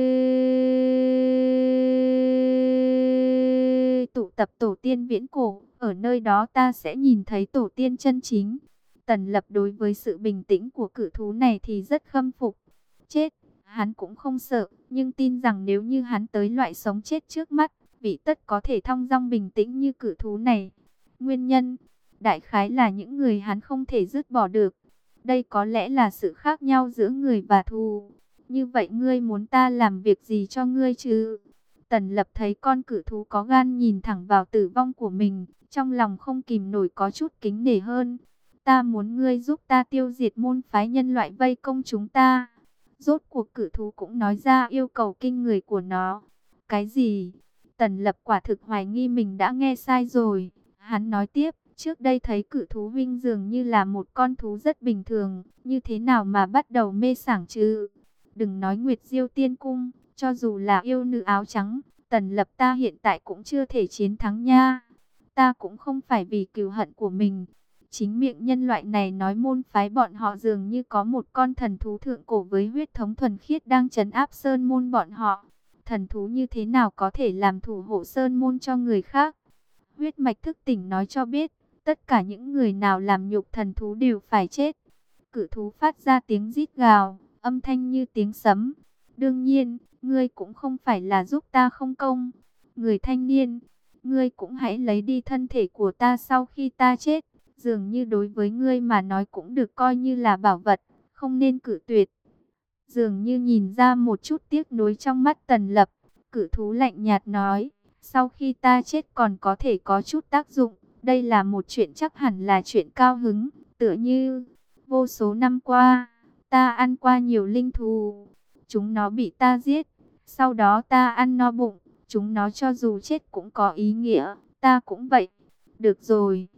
tụ tập tổ tiên viễn cổ. Ở nơi đó ta sẽ nhìn thấy tổ tiên chân chính. Tần Lập đối với sự bình tĩnh của cử thú này thì rất khâm phục. Chết, hắn cũng không sợ, nhưng tin rằng nếu như hắn tới loại sống chết trước mắt, vị tất có thể thong dong bình tĩnh như cử thú này. Nguyên nhân, đại khái là những người hắn không thể dứt bỏ được. Đây có lẽ là sự khác nhau giữa người và thú. Như vậy ngươi muốn ta làm việc gì cho ngươi chứ? Tần Lập thấy con cử thú có gan nhìn thẳng vào tử vong của mình, trong lòng không kìm nổi có chút kính nể hơn. Ta muốn ngươi giúp ta tiêu diệt môn phái nhân loại vây công chúng ta. Rốt cuộc cử thú cũng nói ra yêu cầu kinh người của nó. Cái gì? Tần Lập quả thực hoài nghi mình đã nghe sai rồi. Hắn nói tiếp, trước đây thấy cử thú huynh dường như là một con thú rất bình thường, như thế nào mà bắt đầu mê sảng chứ? Đừng nói Nguyệt Diêu Tiên Cung, cho dù là yêu nữ áo trắng, Tần Lập ta hiện tại cũng chưa thể chiến thắng nha. Ta cũng không phải vì cừu hận của mình. Chính miệng nhân loại này nói môn phái bọn họ dường như có một con thần thú thượng cổ với huyết thống thuần khiết đang trấn áp sơn môn bọn họ. Thần thú như thế nào có thể làm thủ hộ sơn môn cho người khác? Huyết mạch thức tỉnh nói cho biết, tất cả những người nào làm nhục thần thú đều phải chết. Cử thú phát ra tiếng rít gào, âm thanh như tiếng sấm. Đương nhiên, ngươi cũng không phải là giúp ta không công. Người thanh niên, ngươi cũng hãy lấy đi thân thể của ta sau khi ta chết. Dường như đối với ngươi mà nói cũng được coi như là bảo vật, không nên cử tuyệt. Dường như nhìn ra một chút tiếc nuối trong mắt Tần Lập, cử thú lạnh nhạt nói, sau khi ta chết còn có thể có chút tác dụng, đây là một chuyện chắc hẳn là chuyện cao hứng, tựa như vô số năm qua, ta ăn qua nhiều linh thú, chúng nó bị ta giết, sau đó ta ăn no bụng, chúng nó cho dù chết cũng có ý nghĩa, ta cũng vậy. Được rồi.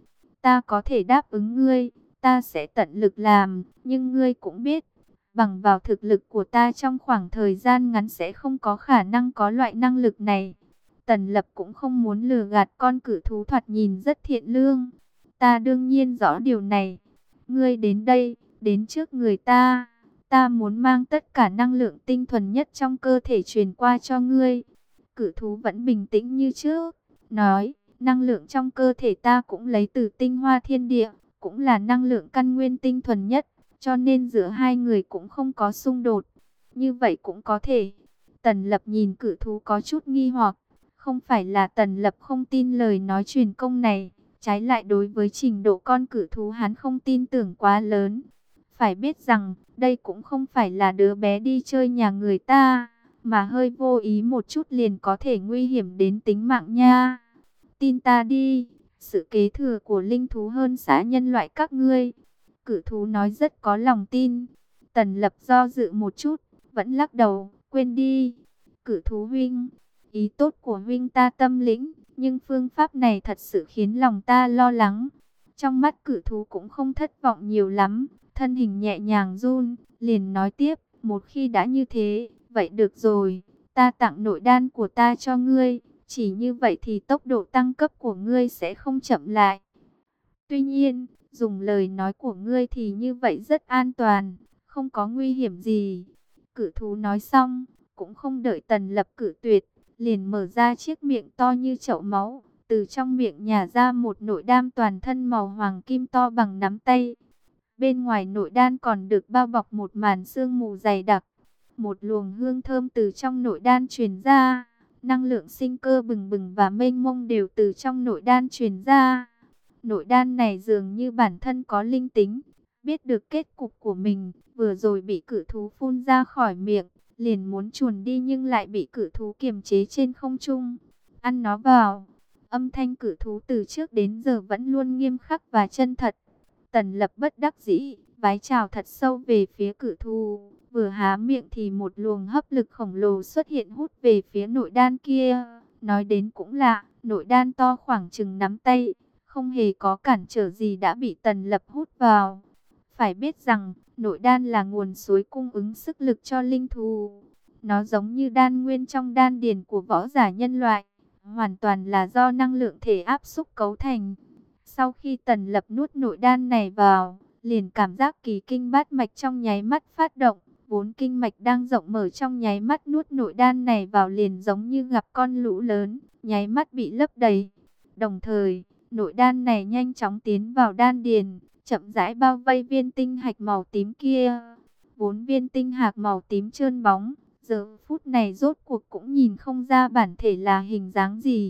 ta có thể đáp ứng ngươi, ta sẽ tận lực làm, nhưng ngươi cũng biết, bằng vào thực lực của ta trong khoảng thời gian ngắn sẽ không có khả năng có loại năng lực này. Tần Lập cũng không muốn lừa gạt con cử thú thoạt nhìn rất thiện lương. Ta đương nhiên rõ điều này. Ngươi đến đây, đến trước người ta. Ta muốn mang tất cả năng lượng tinh thuần nhất trong cơ thể truyền qua cho ngươi. Cử thú vẫn bình tĩnh như trước. Nói, năng lượng trong cơ thể ta cũng lấy từ tinh hoa thiên địa. Cũng là năng lượng căn nguyên tinh thuần nhất. Cho nên giữa hai người cũng không có xung đột. Như vậy cũng có thể. Tần Lập nhìn cử thú có chút nghi hoặc. Không phải là Tần Lập không tin lời nói truyền công này. Trái lại đối với trình độ con cử thú hắn không tin tưởng quá lớn. Phải biết rằng đây cũng không phải là đứa bé đi chơi nhà người ta. Mà hơi vô ý một chút liền có thể nguy hiểm đến tính mạng nha. Tin ta đi. Sự kế thừa của linh thú hơn xã nhân loại các ngươi. Cử thú nói rất có lòng tin. Tần Lập do dự một chút. Vẫn lắc đầu. Quên đi. Cử thú huynh. Ý tốt của huynh ta tâm lĩnh. Nhưng phương pháp này thật sự khiến lòng ta lo lắng. Trong mắt cử thú cũng không thất vọng nhiều lắm. Thân hình nhẹ nhàng run. Liền nói tiếp. Một khi đã như thế. Vậy được rồi. Ta tặng nội đan của ta cho ngươi. Chỉ như vậy thì tốc độ tăng cấp của ngươi sẽ không chậm lại. Tuy nhiên, dùng lời nói của ngươi thì như vậy rất an toàn. Không có nguy hiểm gì. Cử thú nói xong. Cũng không đợi Tần Lập cử tuyệt. Liền mở ra chiếc miệng to như chậu máu. Từ trong miệng nhả ra một nội đan toàn thân màu hoàng kim to bằng nắm tay. Bên ngoài nội đan còn được bao bọc một màn sương mù dày đặc. Một luồng hương thơm từ trong nội đan truyền ra. Năng lượng sinh cơ bừng bừng và mênh mông đều từ trong nội đan truyền ra. Nội đan này dường như bản thân có linh tính. Biết được kết cục của mình. Vừa rồi bị cử thú phun ra khỏi miệng. Liền muốn chuồn đi nhưng lại bị cử thú kiềm chế trên không trung. Ăn nó vào. Âm thanh cử thú từ trước đến giờ vẫn luôn nghiêm khắc và chân thật. Tần Lập bất đắc dĩ, vái chào thật sâu về phía cử thú. Vừa há miệng thì một luồng hấp lực khổng lồ xuất hiện hút về phía nội đan kia. Nói đến cũng lạ, nội đan to khoảng chừng nắm tay. Không hề có cản trở gì đã bị Tần Lập hút vào. Phải biết rằng, nội đan là nguồn suối cung ứng sức lực cho linh thú. Nó giống như đan nguyên trong đan điền của võ giả nhân loại. Hoàn toàn là do năng lượng thể áp xúc cấu thành. Sau khi Tần Lập nuốt nội đan này vào, liền cảm giác kỳ kinh bát mạch trong nháy mắt phát động. Vốn kinh mạch đang rộng mở trong nháy mắt nuốt nội đan này vào liền giống như gặp con lũ lớn, nháy mắt bị lấp đầy. Đồng thời, nội đan này nhanh chóng tiến vào đan điền, chậm rãi bao vây viên tinh hạch màu tím kia. Vốn viên tinh hạt màu tím trơn bóng, giờ phút này rốt cuộc cũng nhìn không ra bản thể là hình dáng gì.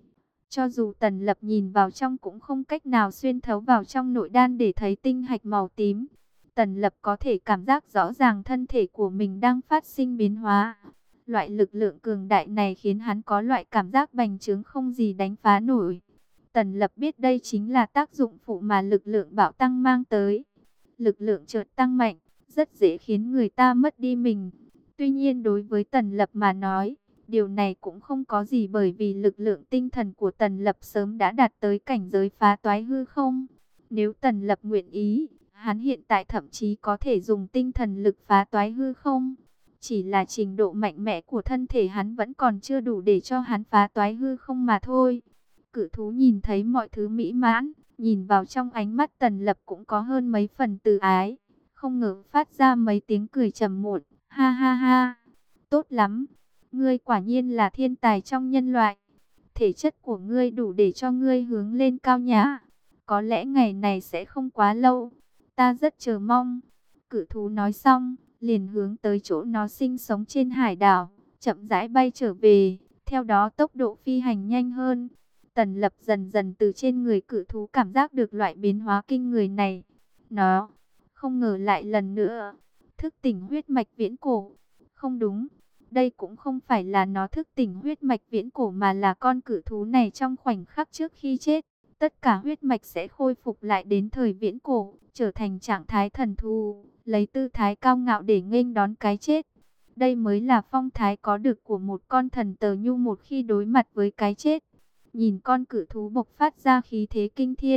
Cho dù Tần Lập nhìn vào trong cũng không cách nào xuyên thấu vào trong nội đan để thấy tinh hạch màu tím. Tần Lập có thể cảm giác rõ ràng thân thể của mình đang phát sinh biến hóa. Loại lực lượng cường đại này khiến hắn có loại cảm giác bành trướng không gì đánh phá nổi. Tần Lập biết đây chính là tác dụng phụ mà lực lượng bạo tăng mang tới. Lực lượng chợt tăng mạnh, rất dễ khiến người ta mất đi mình. Tuy nhiên đối với Tần Lập mà nói, điều này cũng không có gì bởi vì lực lượng tinh thần của Tần Lập sớm đã đạt tới cảnh giới phá toái hư không. Nếu Tần Lập nguyện ý, hắn hiện tại thậm chí có thể dùng tinh thần lực phá toái hư không. Chỉ là trình độ mạnh mẽ của thân thể hắn vẫn còn chưa đủ để cho hắn phá toái hư không mà thôi. Cử thú nhìn thấy mọi thứ mỹ mãn, nhìn vào trong ánh mắt Tần Lập cũng có hơn mấy phần từ ái. Không ngờ phát ra mấy tiếng cười trầm muộn, ha ha ha, tốt lắm. Ngươi quả nhiên là thiên tài trong nhân loại. Thể chất của ngươi đủ để cho ngươi hướng lên cao nhã. Có lẽ ngày này sẽ không quá lâu. Ta rất chờ mong. Cử thú nói xong, liền hướng tới chỗ nó sinh sống trên hải đảo, chậm rãi bay trở về. Theo đó tốc độ phi hành nhanh hơn. Tần Lập dần dần từ trên người cử thú cảm giác được loại biến hóa kinh người này. Nó không ngờ lại lần nữa thức tỉnh huyết mạch viễn cổ. Không đúng. Đây cũng không phải là nó thức tỉnh huyết mạch viễn cổ mà là con cử thú này trong khoảnh khắc trước khi chết. Tất cả huyết mạch sẽ khôi phục lại đến thời viễn cổ, trở thành trạng thái thần thú, lấy tư thái cao ngạo để nghênh đón cái chết. Đây mới là phong thái có được của một con thần tờ nhu một khi đối mặt với cái chết. Nhìn con cử thú bộc phát ra khí thế kinh thiên,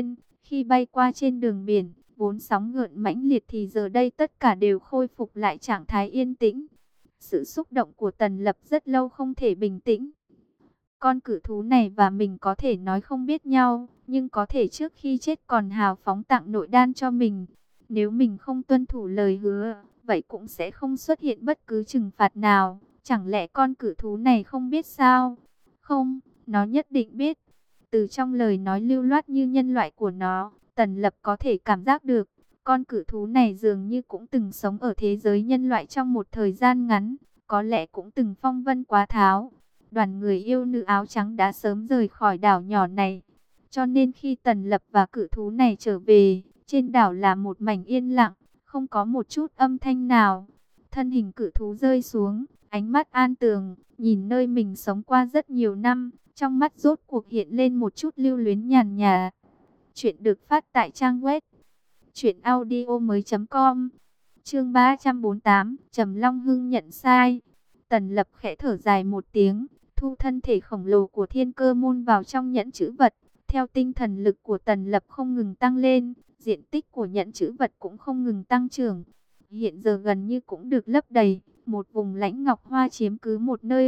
Khi bay qua trên đường biển, vốn sóng gợn mãnh liệt thì giờ đây tất cả đều khôi phục lại trạng thái yên tĩnh. Sự xúc động của Tần Lập rất lâu không thể bình tĩnh. Con cự thú này và mình có thể nói không biết nhau, nhưng có thể trước khi chết còn hào phóng tặng nội đan cho mình. Nếu mình không tuân thủ lời hứa, vậy cũng sẽ không xuất hiện bất cứ trừng phạt nào. Chẳng lẽ con cự thú này không biết sao? Không, nó nhất định biết. Từ trong lời nói lưu loát như nhân loại của nó, Tần Lập có thể cảm giác được. Con cự thú này dường như cũng từng sống ở thế giới nhân loại trong một thời gian ngắn, có lẽ cũng từng phong vân quá tháo. Đoàn người yêu nữ áo trắng đã sớm rời khỏi đảo nhỏ này. Cho nên khi Tần Lập và cự thú này trở về, trên đảo là một mảnh yên lặng, không có một chút âm thanh nào. Thân hình cự thú rơi xuống, ánh mắt an tường, nhìn nơi mình sống qua rất nhiều năm, trong mắt rốt cuộc hiện lên một chút lưu luyến nhàn nhạt. Chuyện được phát tại trang web truyện audio mới chấm com. Chương ba trăm bốn mươi tám, Trầm Long Hưng nhận sai. Tần Lập khẽ thở dài một tiếng, thu thân thể khổng lồ của Thiên Cơ Môn vào trong nhẫn trữ vật. Theo tinh thần lực của Tần Lập không ngừng tăng lên, diện tích của nhẫn trữ vật cũng không ngừng tăng trưởng. Hiện giờ gần như cũng được lấp đầy, một vùng lãnh ngọc hoa chiếm cứ một nơi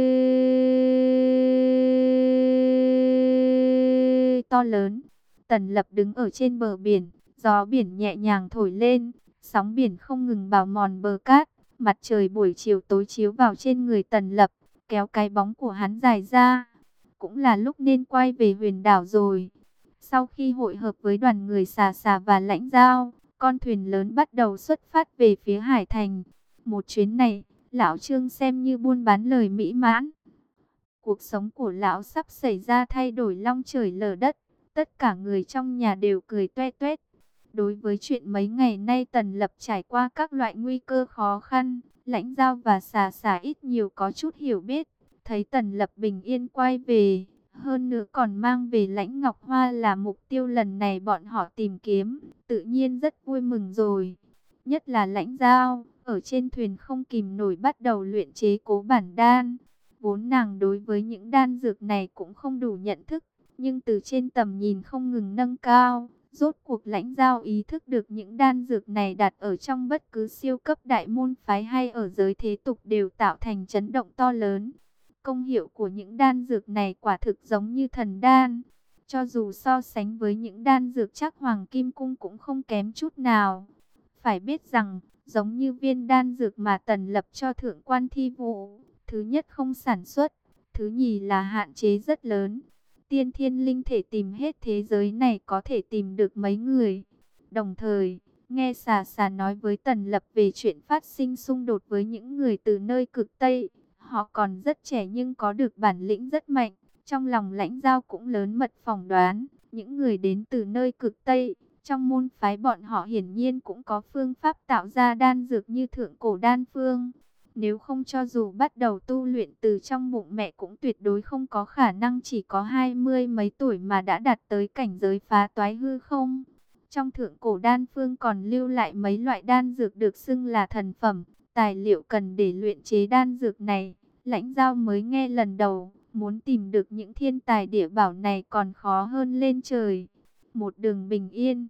to lớn. Tần Lập đứng ở trên bờ biển, gió biển nhẹ nhàng thổi lên, sóng biển không ngừng bào mòn bờ cát. Mặt trời buổi chiều tối chiếu vào trên người Tần Lập, kéo cái bóng của hắn dài ra. Cũng là lúc nên quay về huyền đảo rồi. Sau khi hội hợp với đoàn người xà xà và lãnh giao, con thuyền lớn bắt đầu xuất phát về phía hải thành. Một chuyến này, lão Trương xem như buôn bán lời mỹ mãn. Cuộc sống của lão sắp xảy ra thay đổi long trời lở đất. Tất cả người trong nhà đều cười toe toét. Đối với chuyện mấy ngày nay Tần Lập trải qua các loại nguy cơ khó khăn, lãnh giao và xà xà ít nhiều có chút hiểu biết. Thấy Tần Lập bình yên quay về, hơn nữa còn mang về lãnh ngọc hoa là mục tiêu lần này bọn họ tìm kiếm, tự nhiên rất vui mừng rồi. Nhất là lãnh giao, ở trên thuyền không kìm nổi bắt đầu luyện chế cố bản đan. Vốn nàng đối với những đan dược này cũng không đủ nhận thức, nhưng từ trên tầm nhìn không ngừng nâng cao, rốt cuộc lãnh giao ý thức được những đan dược này đặt ở trong bất cứ siêu cấp đại môn phái hay ở giới thế tục đều tạo thành chấn động to lớn. Công hiệu của những đan dược này quả thực giống như thần đan. Cho dù so sánh với những đan dược chắc Hoàng Kim Cung cũng không kém chút nào. Phải biết rằng, giống như viên đan dược mà Tần Lập cho Thượng quan Thi Vũ, thứ nhất không sản xuất, thứ nhì là hạn chế rất lớn. Tiên thiên linh thể tìm hết thế giới này có thể tìm được mấy người. Đồng thời, nghe xà xà nói với Tần Lập về chuyện phát sinh xung đột với những người từ nơi cực Tây. Họ còn rất trẻ nhưng có được bản lĩnh rất mạnh. Trong lòng lãnh giao cũng lớn mật phỏng đoán, những người đến từ nơi cực Tây, trong môn phái bọn họ hiển nhiên cũng có phương pháp tạo ra đan dược như thượng cổ đan phương. Nếu không cho dù bắt đầu tu luyện từ trong bụng mẹ cũng tuyệt đối không có khả năng chỉ có hai mươi mấy tuổi mà đã đạt tới cảnh giới phá toái hư không. Trong thượng cổ đan phương còn lưu lại mấy loại đan dược được xưng là thần phẩm, tài liệu cần để luyện chế đan dược này. Lãnh giao mới nghe lần đầu, muốn tìm được những thiên tài địa bảo này còn khó hơn lên trời. Một đường bình yên.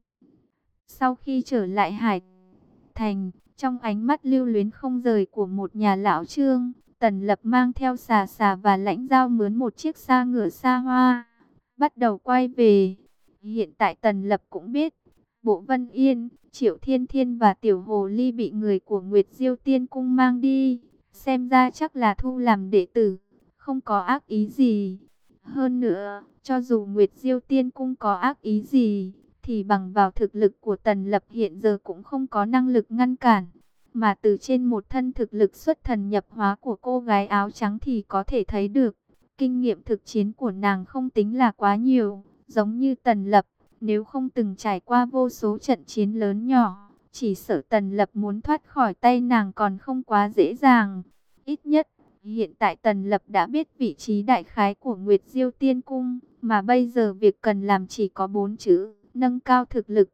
Sau khi trở lại hải thành, trong ánh mắt lưu luyến không rời của một nhà lão Trương, Tần Lập mang theo xà xà và lãnh giao mướn một chiếc xa ngựa xa hoa, bắt đầu quay về. Hiện tại Tần Lập cũng biết, Bộ Vân Yên, Triệu Thiên Thiên và Tiểu Hồ Ly bị người của Nguyệt Diêu Tiên Cung mang đi. Xem ra chắc là thu làm đệ tử, không có ác ý gì. Hơn nữa, cho dù Nguyệt Diêu Tiên Cung có ác ý gì, thì bằng vào thực lực của Tần Lập hiện giờ cũng không có năng lực ngăn cản. Mà từ trên một thân thực lực xuất thần nhập hóa của cô gái áo trắng thì có thể thấy được, kinh nghiệm thực chiến của nàng không tính là quá nhiều. Giống như Tần Lập, nếu không từng trải qua vô số trận chiến lớn nhỏ, chỉ sợ Tần Lập muốn thoát khỏi tay nàng còn không quá dễ dàng. Ít nhất, hiện tại Tần Lập đã biết vị trí đại khái của Nguyệt Diêu Tiên Cung, mà bây giờ việc cần làm chỉ có bốn chữ: nâng cao thực lực.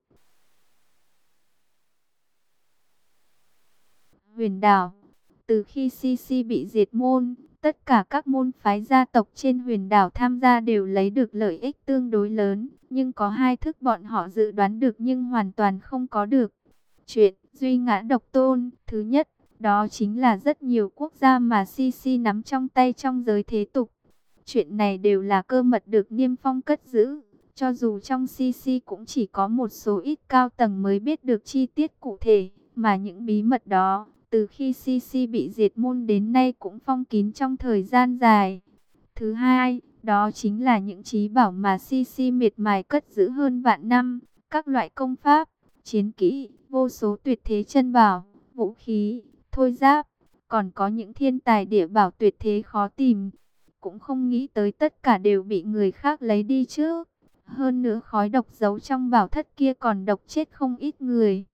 Huyền đảo. Từ khi xê xê bị diệt môn, Tất cả các môn phái gia tộc trên huyền đảo tham gia đều lấy được lợi ích tương đối lớn, nhưng có hai thức bọn họ dự đoán được nhưng hoàn toàn không có được. Chuyện duy ngã độc tôn, thứ nhất, đó chính là rất nhiều quốc gia mà xê xê nắm trong tay trong giới thế tục. Chuyện này đều là cơ mật được Niêm Phong cất giữ, cho dù trong xê xê cũng chỉ có một số ít cao tầng mới biết được chi tiết cụ thể, mà những bí mật đó, từ khi xê xê bị diệt môn đến nay cũng phong kín trong thời gian dài. Thứ hai, đó chính là những trí bảo mà xê xê miệt mài cất giữ hơn vạn năm, các loại công pháp, chiến kỹ, vô số tuyệt thế chân bảo, vũ khí, thôi giáp, còn có những thiên tài địa bảo tuyệt thế khó tìm. Cũng không nghĩ tới tất cả đều bị người khác lấy đi trước. Hơn nữa khói độc giấu trong bảo thất kia còn độc chết không ít người.